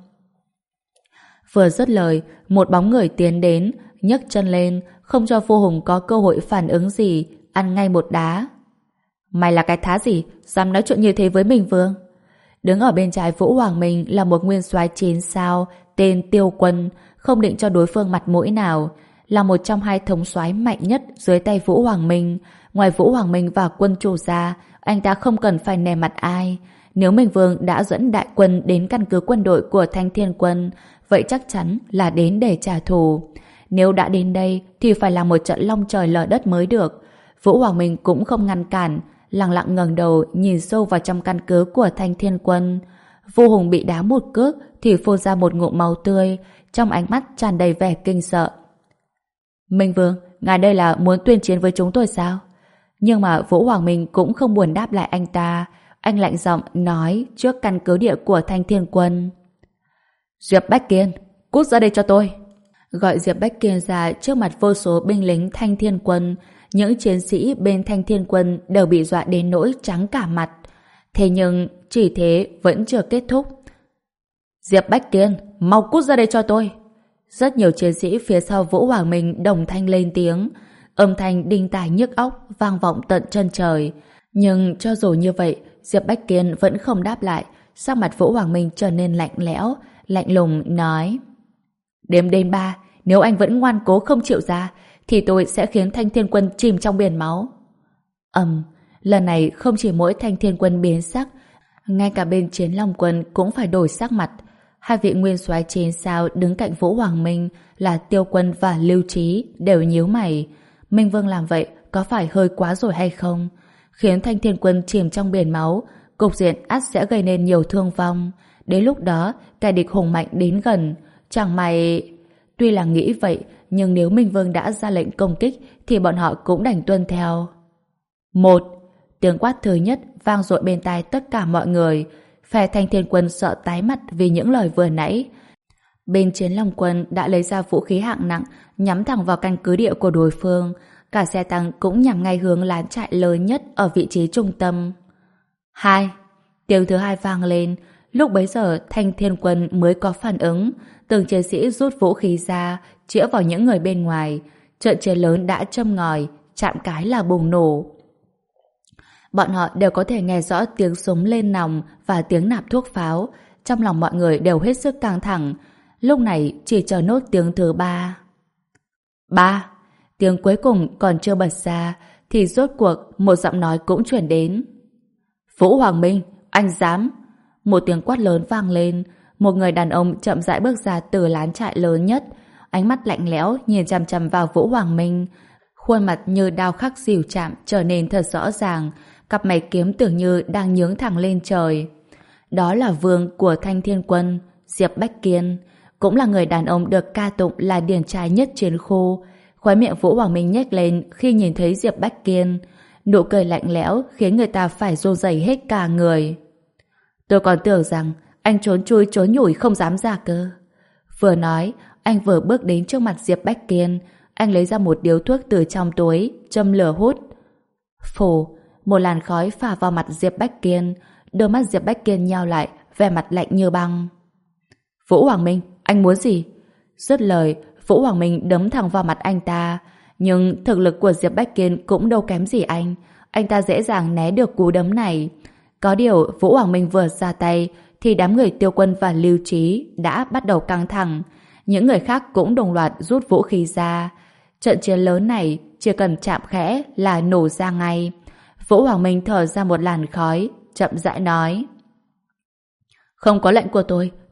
Vừa dứt lời, một bóng người tiến đến, nhấc chân lên, không cho Vô Hùng có cơ hội phản ứng gì, ăn ngay một đá. Mày là cái thá gì, dám nói chuyện như thế với Minh Vương? Đứng ở bên trái Vũ Hoàng Minh là một nguyên soái chín sao, tên Tiêu Quân, không định cho đối phương mặt mũi nào, là một trong hai thống soái mạnh nhất dưới tay Vũ Hoàng Minh. Ngoài Vũ Hoàng Minh và quân chủ ra, anh ta không cần phải nề mặt ai. Nếu Minh Vương đã dẫn đại quân đến căn cứ quân đội của Thanh Thiên Quân, vậy chắc chắn là đến để trả thù. Nếu đã đến đây thì phải là một trận long trời lở đất mới được. Vũ Hoàng Minh cũng không ngăn cản, lặng lặng ngẩng đầu nhìn sâu vào trong căn cứ của Thanh Thiên Quân. Vô Hùng bị đá một cước thì phun ra một ngụm máu tươi, trong ánh mắt tràn đầy vẻ kinh sợ. Minh Vương, ngài đây là muốn tuyên chiến với chúng tôi sao? Nhưng mà Vũ Hoàng Minh cũng không buồn đáp lại anh ta. Anh lạnh giọng nói trước căn cứ địa của Thanh Thiên Quân: Diệp Bách Kiên, cút ra đây cho tôi. Gọi Diệp Bách Kiên ra trước mặt vô số binh lính Thanh Thiên Quân. Những chiến sĩ bên Thanh Thiên Quân đều bị dọa đến nỗi trắng cả mặt. Thế nhưng chỉ thế vẫn chưa kết thúc. Diệp Bách Kiên, mau cút ra đây cho tôi. Rất nhiều chiến sĩ phía sau Vũ Hoàng Minh đồng thanh lên tiếng. Âm thanh đinh tai nhức óc vang vọng tận chân trời. Nhưng cho dù như vậy, Diệp Bách Kiên vẫn không đáp lại. Sắc mặt Vũ Hoàng Minh trở nên lạnh lẽo, lạnh lùng nói: Đêm đêm ba, nếu anh vẫn ngoan cố không chịu ra, thì tôi sẽ khiến Thanh Thiên Quân chìm trong biển máu. Ầm, lần này không chỉ mỗi Thanh Thiên Quân biến sắc, ngay cả bên Chiến Long Quân cũng phải đổi sắc mặt. Hai vị nguyên soái chín sao đứng cạnh Vũ Hoàng Minh là Tiêu Quân và Lưu Trí đều nhíu mày. Minh Vương làm vậy có phải hơi quá rồi hay không? Khiến Thanh Thiên Quân chìm trong biển máu, cục diện ắt sẽ gây nên nhiều thương vong. Đến lúc đó, kẻ địch hùng mạnh đến gần, chẳng may... Tuy là nghĩ vậy, nhưng nếu Minh Vương đã ra lệnh công kích thì bọn họ cũng đành tuân theo. Một, tiếng quát thứ nhất vang dội bên tai tất cả mọi người. Phe Thanh Thiên Quân sợ tái mặt vì những lời vừa nãy. Bên Chiến Long Quân đã lấy ra vũ khí hạng nặng nhắm thẳng vào căn cứ địa của đối phương. Cả xe tăng cũng nhằm ngay hướng lán trại lớn nhất ở vị trí trung tâm. Hai, tiếng thứ hai vang lên. Lúc bấy giờ Thanh Thiên Quân mới có phản ứng. Từng chiến sĩ rút vũ khí ra, chĩa vào những người bên ngoài. Trận chiến lớn đã châm ngòi, chạm cái là bùng nổ. Bọn họ đều có thể nghe rõ tiếng súng lên nòng và tiếng nạp thuốc pháo. Trong lòng mọi người đều hết sức căng thẳng. Lúc này chỉ chờ nốt tiếng thứ ba. Ba. Tiếng cuối cùng còn chưa bật ra thì rốt cuộc một giọng nói cũng chuyển đến. Vũ Hoàng Minh, anh dám? Một tiếng quát lớn vang lên. Một người đàn ông chậm rãi bước ra từ lán trại lớn nhất, ánh mắt lạnh lẽo nhìn chằm chằm vào Vũ Hoàng Minh. Khuôn mặt như đao khắc dìu chạm trở nên thật rõ ràng, cặp mày kiếm tưởng như đang nhướng thẳng lên trời. Đó là vương của Thanh Thiên Quân, Diệp Bách Kiên, cũng là người đàn ông được ca tụng là điển trai nhất chiến khu. Khóe miệng Vũ Hoàng Minh nhếch lên khi nhìn thấy Diệp Bách Kiên, nụ cười lạnh lẽo khiến người ta phải run rẩy hết cả người. Tôi còn tưởng rằng anh trốn chui trốn nhủi không dám ra cơ. Vừa nói, anh vừa bước đến trước mặt Diệp Bách Kiên. Anh lấy ra một điếu thuốc từ trong túi, châm lửa hút. Phù, một làn khói phả vào mặt Diệp Bách Kiên. Đôi mắt Diệp Bách Kiên nheo lại, vẻ mặt lạnh như băng. Vũ Hoàng Minh, anh muốn gì? Dứt lời, Vũ Hoàng Minh đấm thẳng vào mặt anh ta. Nhưng thực lực của Diệp Bách Kiên cũng đâu kém gì anh. Anh ta dễ dàng né được cú đấm này. Có điều Vũ Hoàng Minh vừa ra tay thì đám người Tiêu Quân và Lưu Trí đã bắt đầu căng thẳng. Những người khác cũng đồng loạt rút vũ khí ra. Trận chiến lớn này chỉ cần chạm khẽ là nổ ra ngay. Vũ Hoàng Minh thở ra một làn khói, chậm rãi nói: Không có lệnh của tôi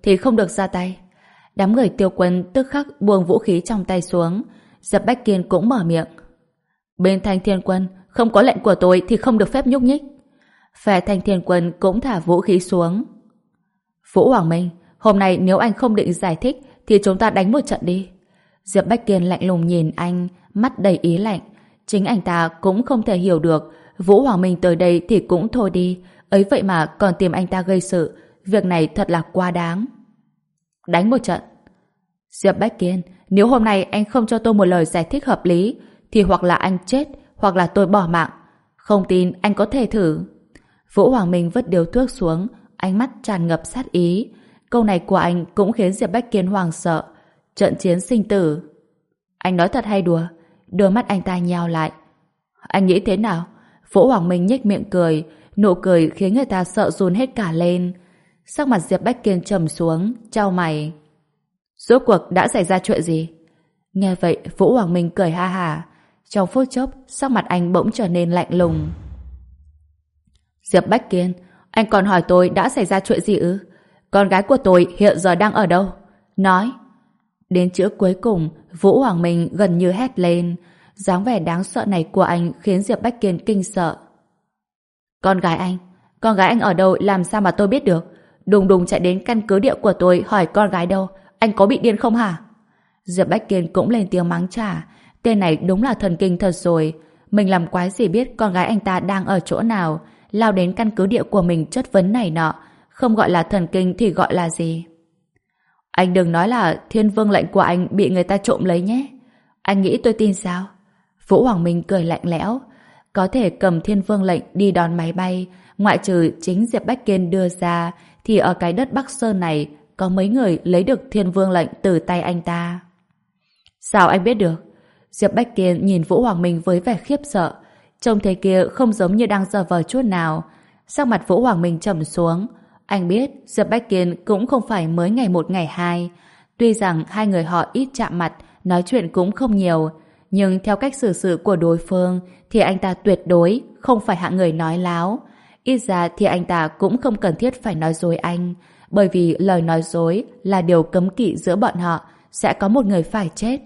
thì không được ra tay. Đám người Tiêu Quân tức khắc buông vũ khí trong tay xuống. Diệp Bách Kiên cũng mở miệng. Bên Thanh Thiên Quân, không có lệnh của tôi thì không được phép nhúc nhích. Phe Thanh Thiên Quân cũng thả vũ khí xuống. Vũ Hoàng Minh, hôm nay nếu anh không định giải thích thì chúng ta đánh một trận đi. Diệp Bách Kiên lạnh lùng nhìn anh, mắt đầy ý lạnh. Chính anh ta cũng không thể hiểu được Vũ Hoàng Minh tới đây thì cũng thôi đi, ấy vậy mà còn tìm anh ta gây sự. Việc này thật là quá đáng. Đánh một trận. Diệp Bách Kiên, nếu hôm nay anh không cho tôi một lời giải thích hợp lý thì hoặc là anh chết hoặc là tôi bỏ mạng. Không tin anh có thể thử. Vũ Hoàng Minh vứt điếu thuốc xuống, ánh mắt tràn ngập sát ý. Câu này của anh cũng khiến Diệp Bách Kiên hoảng sợ. Trận chiến sinh tử. Anh nói thật hay đùa? Đôi mắt anh ta nheo lại. Anh nghĩ thế nào? Vũ Hoàng Minh nhếch miệng cười, nụ cười khiến người ta sợ run hết cả lên. Sắc mặt Diệp Bách Kiên trầm xuống, chau mày. Rốt cuộc đã xảy ra chuyện gì? Nghe vậy Vũ Hoàng Minh cười ha hả. Trong phút chốc sắc mặt anh bỗng trở nên lạnh lùng. Diệp Bách Kiên, anh còn hỏi tôi đã xảy ra chuyện gì ư? Con gái của tôi hiện giờ đang ở đâu? Nói. Đến chữ cuối cùng Vũ Hoàng Minh gần như hét lên. Dáng vẻ đáng sợ này của anh khiến Diệp Bách Kiên kinh sợ. Con gái anh? Con gái anh ở đâu làm sao mà tôi biết được? Đùng đùng chạy đến căn cứ địa của tôi hỏi con gái đâu? Anh có bị điên không hả? Diệp Bách Kiên cũng lên tiếng mắng trả. Tên này đúng là thần kinh thật rồi. Mình làm quái gì biết con gái anh ta đang ở chỗ nào, lao đến căn cứ địa của mình chất vấn này nọ. Không gọi là thần kinh thì gọi là gì? Anh đừng nói là Thiên Vương lệnh của anh bị người ta trộm lấy nhé. Anh nghĩ tôi tin sao? Vũ Hoàng Minh cười lạnh lẽo. Có thể cầm Thiên Vương lệnh đi đón máy bay, ngoại trừ chính Diệp Bách Kiên đưa ra, thì ở cái đất Bắc Sơn này có mấy người lấy được Thiên Vương lệnh từ tay anh ta. Sao anh biết được? Diệp Bách Kiên nhìn Vũ Hoàng Minh với vẻ khiếp sợ. Trông thế kia không giống như đang giở vờ chút nào. Sắc mặt Vũ Hoàng Minh trầm xuống. Anh biết Diệp Bách Kiên cũng không phải mới ngày một ngày hai. Tuy rằng hai người họ ít chạm mặt, nói chuyện cũng không nhiều, nhưng theo cách xử sự của đối phương thì anh ta tuyệt đối không phải hạng người nói láo. Ít ra thì anh ta cũng không cần thiết phải nói dối anh, bởi vì lời nói dối là điều cấm kỵ giữa bọn họ, sẽ có một người phải chết.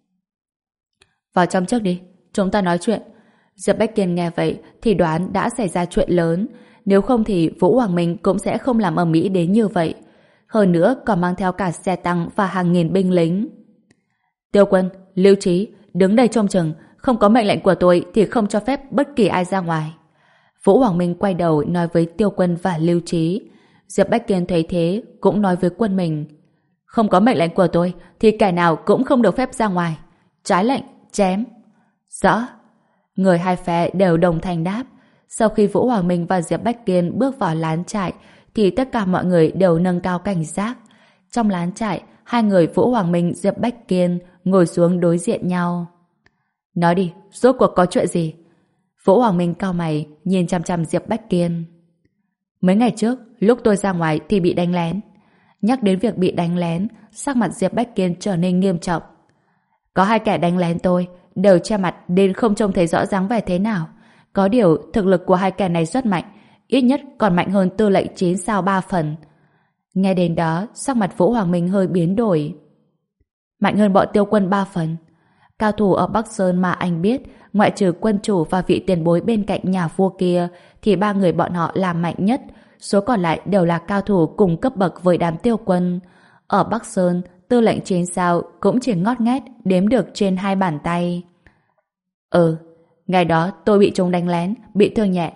Vào trong trước đi, chúng ta nói chuyện. Diệp Bách Kiên nghe vậy thì đoán đã xảy ra chuyện lớn, nếu không thì Vũ Hoàng Minh cũng sẽ không làm ầm ĩ đến như vậy. Hơn nữa còn mang theo cả xe tăng và hàng nghìn binh lính. Tiêu Quân, Lưu Trí, đứng đây trông chừng, không có mệnh lệnh của tôi thì không cho phép bất kỳ ai ra ngoài. Vũ Hoàng Minh quay đầu nói với Tiêu Quân và Lưu Trí. Diệp Bách Kiên thấy thế cũng nói với quân mình. Không có mệnh lệnh của tôi thì kẻ nào cũng không được phép ra ngoài. Trái lệnh, chém. Rõ. Người hai phe đều đồng thanh đáp. Sau khi Vũ Hoàng Minh và Diệp Bách Kiên bước vào lán trại thì tất cả mọi người đều nâng cao cảnh giác. Trong lán trại, hai người Vũ Hoàng Minh, Diệp Bách Kiên ngồi xuống đối diện nhau. Nói đi, rốt cuộc có chuyện gì? Vũ Hoàng Minh cau mày nhìn chằm chằm Diệp Bách Kiên. Mấy ngày trước, lúc tôi ra ngoài thì bị đánh lén. Nhắc đến việc bị đánh lén, sắc mặt Diệp Bách Kiên trở nên nghiêm trọng. Có hai kẻ đánh lén tôi, đều che mặt nên không trông thấy rõ dáng vẻ thế nào. Có điều thực lực của hai kẻ này rất mạnh, ít nhất còn mạnh hơn tư lệnh chín sao ba phần. Nghe đến đó, sắc mặt Vũ Hoàng Minh hơi biến đổi. Mạnh hơn bọn Tiêu Quân ba phần. Cao thủ ở Bắc Sơn mà anh biết, ngoại trừ quân chủ và vị tiền bối bên cạnh nhà vua kia, thì ba người bọn họ là mạnh nhất, số còn lại đều là cao thủ cùng cấp bậc với đám Tiêu Quân. Ở Bắc Sơn, tư lệnh chín sao cũng chỉ ngót nghét đếm được trên hai bàn tay. Ừ, ngày đó tôi bị chúng đánh lén, bị thương nhẹ.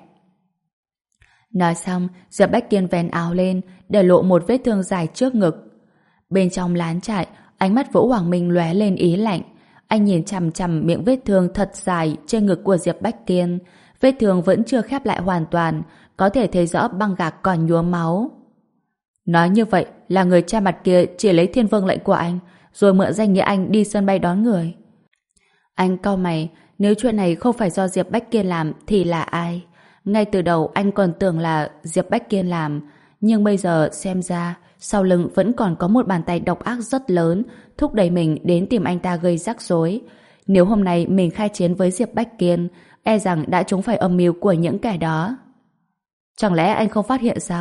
Nói xong, Diệp Bách Kiên vén áo lên, để lộ một vết thương dài trước ngực. Bên trong lán trại, ánh mắt Vũ Hoàng Minh lóe lên ý lạnh. Anh nhìn chằm chằm miệng vết thương thật dài trên ngực của Diệp Bách Kiên. Vết thương vẫn chưa khép lại hoàn toàn, có thể thấy rõ băng gạc còn nhuốm máu. Nói như vậy là người cha mặt kia chỉ lấy Thiên Vương lệnh của anh, rồi mượn danh nghĩa anh đi sân bay đón người. Anh cau mày, nếu chuyện này không phải do Diệp Bách Kiên làm thì là ai? Ngay từ đầu anh còn tưởng là Diệp Bách Kiên làm, nhưng bây giờ xem ra sau lưng vẫn còn có một bàn tay độc ác rất lớn thúc đẩy mình đến tìm anh ta gây rắc rối. Nếu hôm nay mình khai chiến với Diệp Bách Kiên, e rằng đã trúng phải âm mưu của những kẻ đó. Chẳng lẽ anh không phát hiện sao?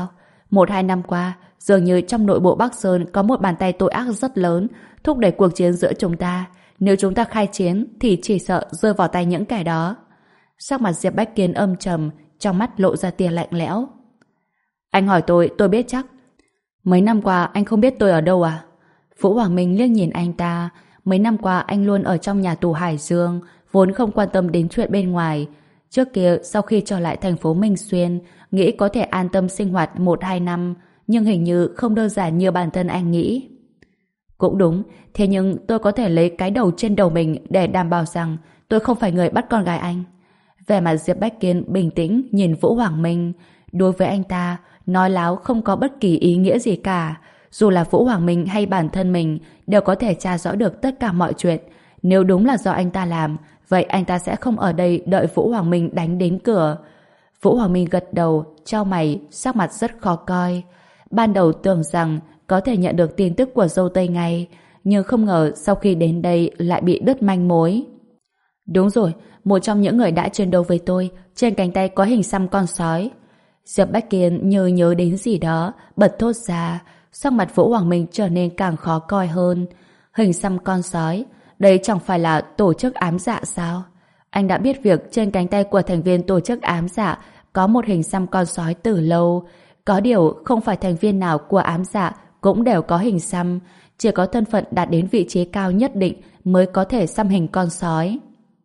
Một hai năm qua, dường như trong nội bộ Bắc Sơn có một bàn tay tội ác rất lớn thúc đẩy cuộc chiến giữa chúng ta. Nếu chúng ta khai chiến thì chỉ sợ rơi vào tay những kẻ đó. Sắc mặt Diệp Bách Kiên âm trầm, trong mắt lộ ra tia lạnh lẽo. Anh hỏi tôi, tôi biết chắc. Mấy năm qua anh không biết tôi ở đâu à? Vũ Hoàng Minh liếc nhìn anh ta. Mấy năm qua anh luôn ở trong nhà tù Hải Dương, vốn không quan tâm đến chuyện bên ngoài. Trước kia sau khi trở lại thành phố Minh Xuyên, nghĩ có thể an tâm sinh hoạt một hai năm, nhưng hình như không đơn giản như bản thân anh nghĩ. Cũng đúng, thế nhưng tôi có thể lấy cái đầu trên đầu mình để đảm bảo rằng tôi không phải người bắt con gái anh. Vẻ mặt Diệp Bách Kiên bình tĩnh nhìn Vũ Hoàng Minh. Đối với anh ta, nói láo không có bất kỳ ý nghĩa gì cả. Dù là Vũ Hoàng Minh hay bản thân mình đều có thể tra rõ được tất cả mọi chuyện. Nếu đúng là do anh ta làm, vậy anh ta sẽ không ở đây đợi Vũ Hoàng Minh đánh đến cửa. Vũ Hoàng Minh gật đầu, chau mày, sắc mặt rất khó coi. Ban đầu tưởng rằng có thể nhận được tin tức của dâu Tây ngay, nhưng không ngờ sau khi đến đây lại bị đứt manh mối. Đúng rồi, một trong những người đã chiến đấu với tôi, trên cánh tay có hình xăm con sói. Diệp Bách Kiên như nhớ đến gì đó, bật thốt ra. Sắc mặt Vũ Hoàng Minh trở nên càng khó coi hơn. Hình xăm con sói, đây chẳng phải là tổ chức ám dạ sao? Anh đã biết việc trên cánh tay của thành viên tổ chức ám dạ có một hình xăm con sói từ lâu. Có điều không phải thành viên nào của ám dạ cũng đều có hình xăm, chỉ có thân phận đạt đến vị trí cao nhất định mới có thể xăm hình con sói.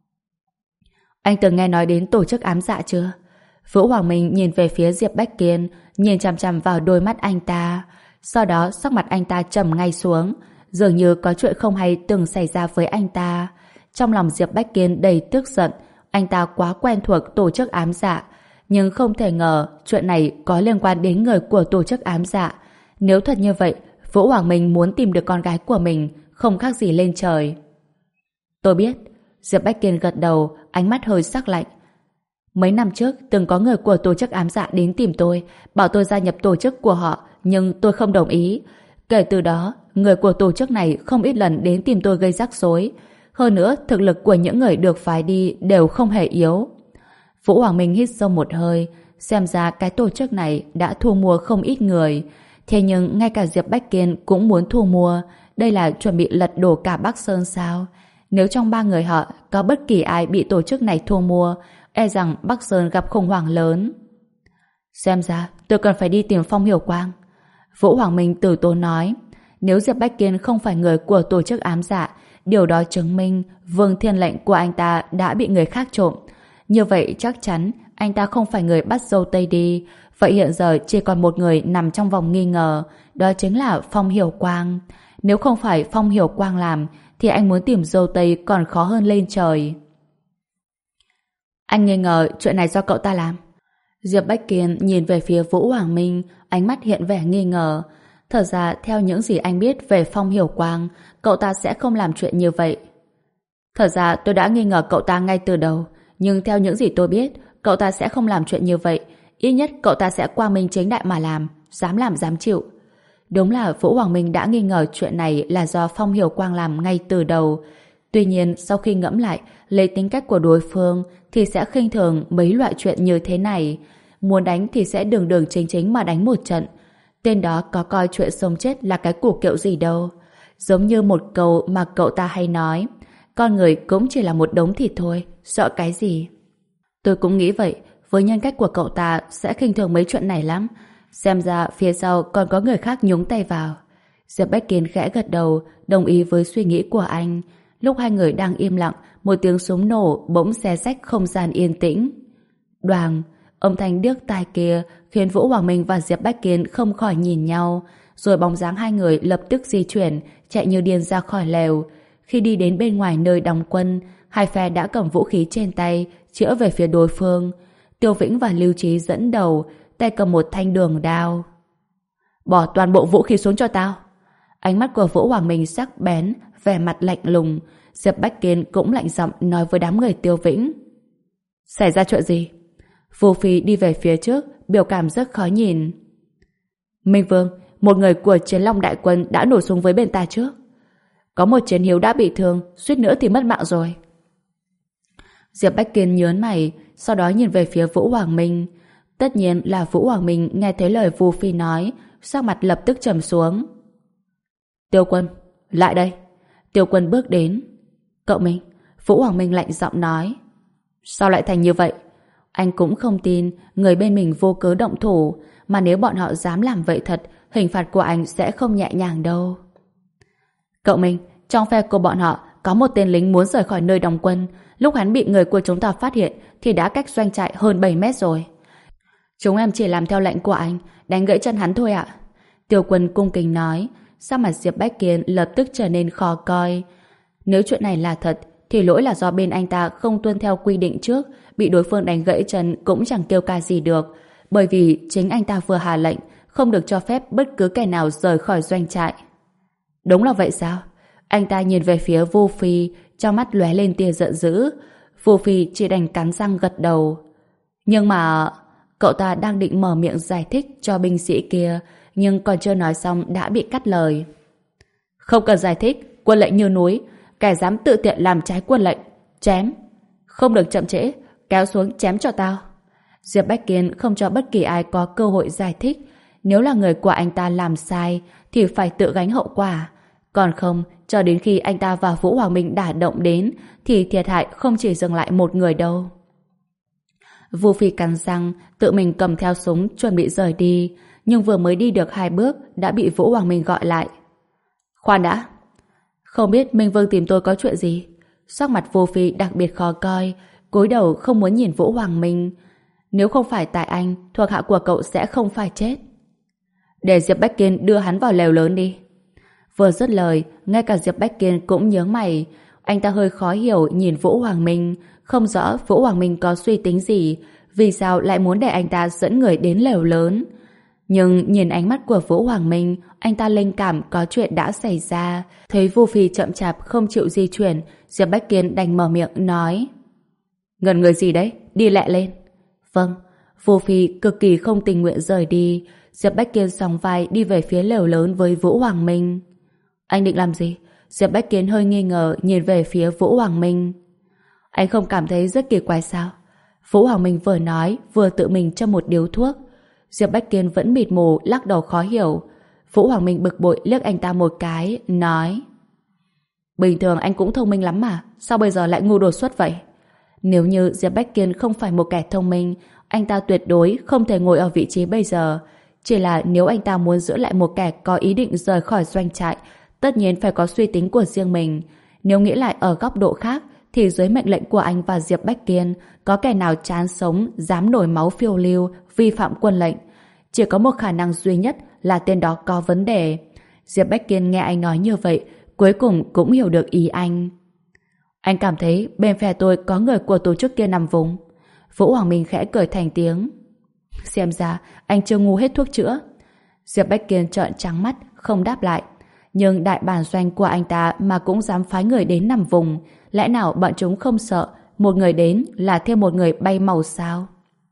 Anh từng nghe nói đến tổ chức ám dạ chưa? Vũ Hoàng Minh nhìn về phía Diệp Bách Kiên, nhìn chằm chằm vào đôi mắt anh ta. Sau đó sắc mặt anh ta trầm ngay xuống, dường như có chuyện không hay từng xảy ra với anh ta. Trong lòng Diệp Bách Kiên đầy tức giận, anh ta quá quen thuộc tổ chức ám dạ, nhưng không thể ngờ chuyện này có liên quan đến người của tổ chức ám dạ. Nếu thật như vậy, Vũ Hoàng Minh muốn tìm được con gái của mình không khác gì lên trời. Tôi biết. Diệp Bách Kiên gật đầu, ánh mắt hơi sắc lạnh. Mấy năm trước từng có người của tổ chức ám dạ đến tìm tôi, bảo tôi gia nhập tổ chức của họ, nhưng tôi không đồng ý. Kể từ đó, người của tổ chức này không ít lần đến tìm tôi gây rắc rối. Hơn nữa, thực lực của những người được phái đi đều không hề yếu. Vũ Hoàng Minh hít sâu một hơi, xem ra cái tổ chức này đã thu mua không ít người. Thế nhưng ngay cả Diệp Bách Kiên cũng muốn thu mua. Đây là chuẩn bị lật đổ cả Bắc Sơn sao? Nếu trong ba người họ có bất kỳ ai bị tổ chức này thu mua, e rằng Bắc Sơn gặp khủng hoảng lớn. Xem ra tôi cần phải đi tìm Phong Hiểu Quang. Vũ Hoàng Minh từ tốn nói. Nếu Diệp Bách Kiên không phải người của tổ chức ám dạ, điều đó chứng minh Vương Thiên Lệnh của anh ta đã bị người khác trộm. Như vậy chắc chắn anh ta không phải người bắt dâu Tây đi. Vậy hiện giờ chỉ còn một người nằm trong vòng nghi ngờ, đó chính là Phong Hiểu Quang. Nếu không phải Phong Hiểu Quang làm, thì anh muốn tìm dâu Tây còn khó hơn lên trời. Anh nghi ngờ chuyện này do cậu ta làm. Diệp Bách Kiên nhìn về phía Vũ Hoàng Minh, ánh mắt hiện vẻ nghi ngờ. Thật ra theo những gì anh biết về Phong Hiểu Quang, cậu ta sẽ không làm chuyện như vậy. Thật ra tôi đã nghi ngờ cậu ta ngay từ đầu, nhưng theo những gì tôi biết, cậu ta sẽ không làm chuyện như vậy. Ít nhất cậu ta sẽ quang minh chính đại mà làm, dám làm dám chịu. Đúng là Vũ Hoàng Minh đã nghi ngờ chuyện này là do Phong Hiểu Quang làm ngay từ đầu. Tuy nhiên sau khi ngẫm lại, lấy tính cách của đối phương thì sẽ khinh thường mấy loại chuyện như thế này. Muốn đánh thì sẽ đường đường chính chính mà đánh một trận. Tên đó có coi chuyện sống chết là cái củ kiệu gì đâu. Giống như một câu mà cậu ta hay nói, con người cũng chỉ là một đống thịt thôi, sợ cái gì. Tôi cũng nghĩ vậy, với nhân cách của cậu ta sẽ khinh thường mấy chuyện này lắm. Xem ra phía sau còn có người khác nhúng tay vào. Diệp Bách Kiên khẽ gật đầu, đồng ý với suy nghĩ của anh. Lúc hai người đang im lặng, một tiếng súng nổ bỗng xé rách không gian yên tĩnh. Đoàng, âm thanh điếc tai kia khiến Vũ Hoàng Minh và Diệp Bách Kiên không khỏi nhìn nhau, rồi bóng dáng hai người lập tức di chuyển, chạy như điên ra khỏi lều. Khi đi đến bên ngoài nơi đóng quân, hai phe đã cầm vũ khí trên tay, chĩa về phía đối phương. Tiêu Vĩnh và Lưu Trí dẫn đầu, tay cầm một thanh đường đao. Bỏ toàn bộ vũ khí xuống cho tao. Ánh mắt của Vũ Hoàng Minh sắc bén, vẻ mặt lạnh lùng. Diệp Bách Kiên cũng lạnh giọng nói với đám người Tiêu Vĩnh. Xảy ra chuyện gì? Vô Phi đi về phía trước, biểu cảm rất khó nhìn. Minh Vương, một người của Chiến Long đại quân đã nổ súng với bên ta trước. Có một chiến hiếu đã bị thương, suýt nữa thì mất mạng rồi. Diệp Bách Kiên nhớn mày, sau đó nhìn về phía Vũ Hoàng Minh. Tất nhiên là Vũ Hoàng Minh nghe thấy lời Vu Phi nói, sắc mặt lập tức trầm xuống. Tiêu Quân, lại đây. Tiêu Quân bước đến. Cậu Minh, Vũ Hoàng Minh lạnh giọng nói. Sao lại thành như vậy? Anh cũng không tin người bên mình vô cớ động thủ, mà nếu bọn họ dám làm vậy thật, hình phạt của anh sẽ không nhẹ nhàng đâu. Cậu Minh, trong phe của bọn họ có một tên lính muốn rời khỏi nơi đóng quân. Lúc hắn bị người của chúng ta phát hiện thì đã cách doanh trại hơn bảy mét rồi. Chúng em chỉ làm theo lệnh của anh, đánh gãy chân hắn thôi ạ. Tiêu Quân cung kính nói. Sao mặt Diệp Bách Kiên lập tức trở nên khó coi. Nếu chuyện này là thật thì lỗi là do bên anh ta không tuân theo quy định trước, bị đối phương đánh gãy chân cũng chẳng kêu ca gì được, bởi vì chính anh ta vừa hạ lệnh không được cho phép bất cứ kẻ nào rời khỏi doanh trại. Đúng là vậy sao? Anh ta nhìn về phía Vu Phi, trong mắt lóe lên tia giận dữ. Vu Phi chỉ đành cắn răng gật đầu. Nhưng mà cậu ta đang định mở miệng giải thích cho binh sĩ kia, nhưng còn chưa nói xong đã bị cắt lời. Không cần giải thích, quân lệnh như núi, kẻ dám tự tiện làm trái quân lệnh, chém. Không được chậm trễ, kéo xuống chém cho tao. Diệp Bách Kiên không cho bất kỳ ai có cơ hội giải thích. Nếu là người của anh ta làm sai thì phải tự gánh hậu quả. Còn không, cho đến khi anh ta và Vũ Hoàng Minh đả động đến thì thiệt hại không chỉ dừng lại một người đâu. Vu Phi cắn răng, tự mình cầm theo súng chuẩn bị rời đi, nhưng vừa mới đi được hai bước đã bị Vũ Hoàng Minh gọi lại. Khoan đã! Không biết Minh Vương tìm tôi có chuyện gì? Sắc mặt Vu Phi đặc biệt khó coi, cúi đầu không muốn nhìn Vũ Hoàng Minh. Nếu không phải tại anh, thuộc hạ của cậu sẽ không phải chết. Để Diệp Bách Kiên đưa hắn vào lều lớn đi. Vừa dứt lời, ngay cả Diệp Bách Kiên cũng nhướng mày. Anh ta hơi khó hiểu nhìn Vũ Hoàng Minh, không rõ Vũ Hoàng Minh có suy tính gì, vì sao lại muốn để anh ta dẫn người đến lều lớn. Nhưng nhìn ánh mắt của Vũ Hoàng Minh, anh ta linh cảm có chuyện đã xảy ra. Thấy Vu Phi chậm chạp không chịu di chuyển, Diệp Bách Kiên đành mở miệng nói. Ngần người gì đấy? Đi lẹ lên. Vâng. Vu Phi cực kỳ không tình nguyện rời đi. Diệp Bách Kiên sóng vai đi về phía lều lớn với Vũ Hoàng Minh. Anh định làm gì? Diệp Bách Kiên hơi nghi ngờ nhìn về phía Vũ Hoàng Minh. Anh không cảm thấy rất kỳ quái sao? Vũ Hoàng Minh vừa nói vừa tự mình châm một điếu thuốc. Diệp Bách Kiên vẫn mịt mù lắc đầu khó hiểu. Vũ Hoàng Minh bực bội liếc anh ta một cái, nói: Bình thường anh cũng thông minh lắm mà, sao bây giờ lại ngu đột xuất vậy? Nếu như Diệp Bách Kiên không phải một kẻ thông minh, anh ta tuyệt đối không thể ngồi ở vị trí bây giờ. Chỉ là nếu anh ta muốn giữ lại một kẻ có ý định rời khỏi doanh trại, tất nhiên phải có suy tính của riêng mình. Nếu nghĩ lại ở góc độ khác, thì dưới mệnh lệnh của anh và Diệp Bách Kiên, có kẻ nào chán sống, dám nổi máu phiêu lưu, vi phạm quân lệnh. Chỉ có một khả năng duy nhất là tên đó có vấn đề. Diệp Bách Kiên nghe anh nói như vậy, cuối cùng cũng hiểu được ý anh. Anh cảm thấy bên phe tôi có người của tổ chức kia nằm vùng. Vũ Hoàng Minh khẽ cười thành tiếng. Xem ra anh chưa ngu hết thuốc chữa. Diệp Bách Kiên trợn trắng mắt, không đáp lại. Nhưng đại bản doanh của anh ta mà cũng dám phái người đến nằm vùng, lẽ nào bọn chúng không sợ một người đến là thêm một người bay màu sao?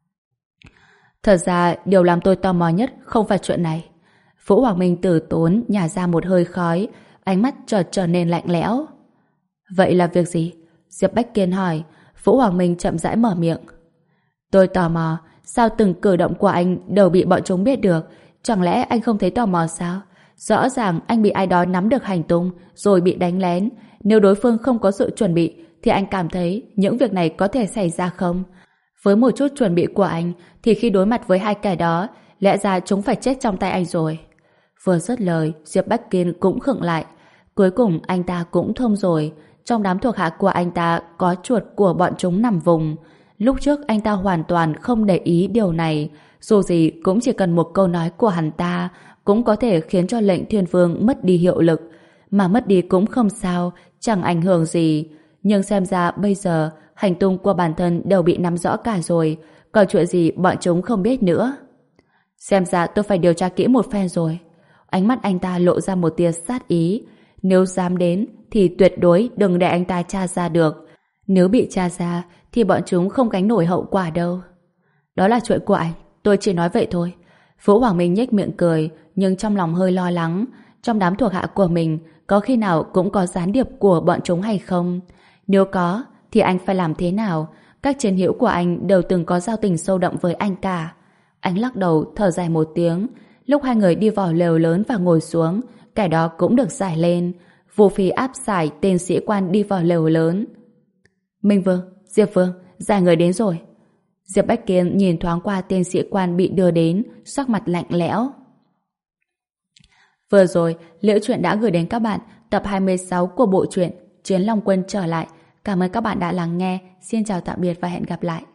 Thật ra điều làm tôi tò mò nhất không phải chuyện này. Vũ Hoàng Minh từ tốn nhả ra một hơi khói, ánh mắt chợt trở nên lạnh lẽo. Vậy là việc gì? Diệp Bách Kiên hỏi. Vũ Hoàng Minh chậm rãi mở miệng. Tôi tò mò, sao từng cử động của anh đều bị bọn chúng biết được? Chẳng lẽ anh không thấy tò mò sao? Rõ ràng anh bị ai đó nắm được hành tung rồi bị đánh lén. Nếu đối phương không có sự chuẩn bị thì anh cảm thấy những việc này có thể xảy ra không? Với một chút chuẩn bị của anh thì khi đối mặt với hai kẻ đó, lẽ ra chúng phải chết trong tay anh rồi. Vừa dứt lời, Diệp Bách Kiên cũng khựng lại. Cuối cùng anh ta cũng thông rồi. Trong đám thuộc hạ của anh ta có chuột của bọn chúng nằm vùng. Lúc trước anh ta hoàn toàn không để ý điều này. Dù gì cũng chỉ cần một câu nói của hắn ta cũng có thể khiến cho lệnh Thiên Vương mất đi hiệu lực. Mà mất đi cũng không sao, chẳng ảnh hưởng gì. Nhưng xem ra bây giờ hành tung của bản thân đều bị nắm rõ cả rồi. Còn chuyện gì bọn chúng không biết nữa. Xem ra tôi phải điều tra kỹ một phen rồi. Ánh mắt anh ta lộ ra một tia sát ý. Nếu dám đến thì tuyệt đối đừng để anh ta tra ra được. Nếu bị tra ra thì bọn chúng không gánh nổi hậu quả đâu. Đó là chuyện của anh, tôi chỉ nói vậy thôi. Vũ Hoàng Minh nhếch miệng cười, nhưng trong lòng hơi lo lắng. Trong đám thuộc hạ của mình có khi nào cũng có gián điệp của bọn chúng hay không? Nếu có thì anh phải làm thế nào? Các chiến hữu của anh đều từng có giao tình sâu đậm với anh cả. Anh lắc đầu thở dài một tiếng. Lúc hai người đi vào lều lớn và ngồi xuống, kẻ đó cũng được giải lên. Vô Phi áp giải tên sĩ quan đi vào lều lớn. Minh Vương, Diệp Vương, giải người đến rồi. Diệp Bách Kiên nhìn thoáng qua tên sĩ quan bị đưa đến, sắc mặt lạnh lẽo. Vừa rồi, Liễu Chuyện đã gửi đến các bạn tập hai mươi sáu của bộ truyện Chiến Long Quân trở lại. Cảm ơn các bạn đã lắng nghe. Xin chào tạm biệt và hẹn gặp lại.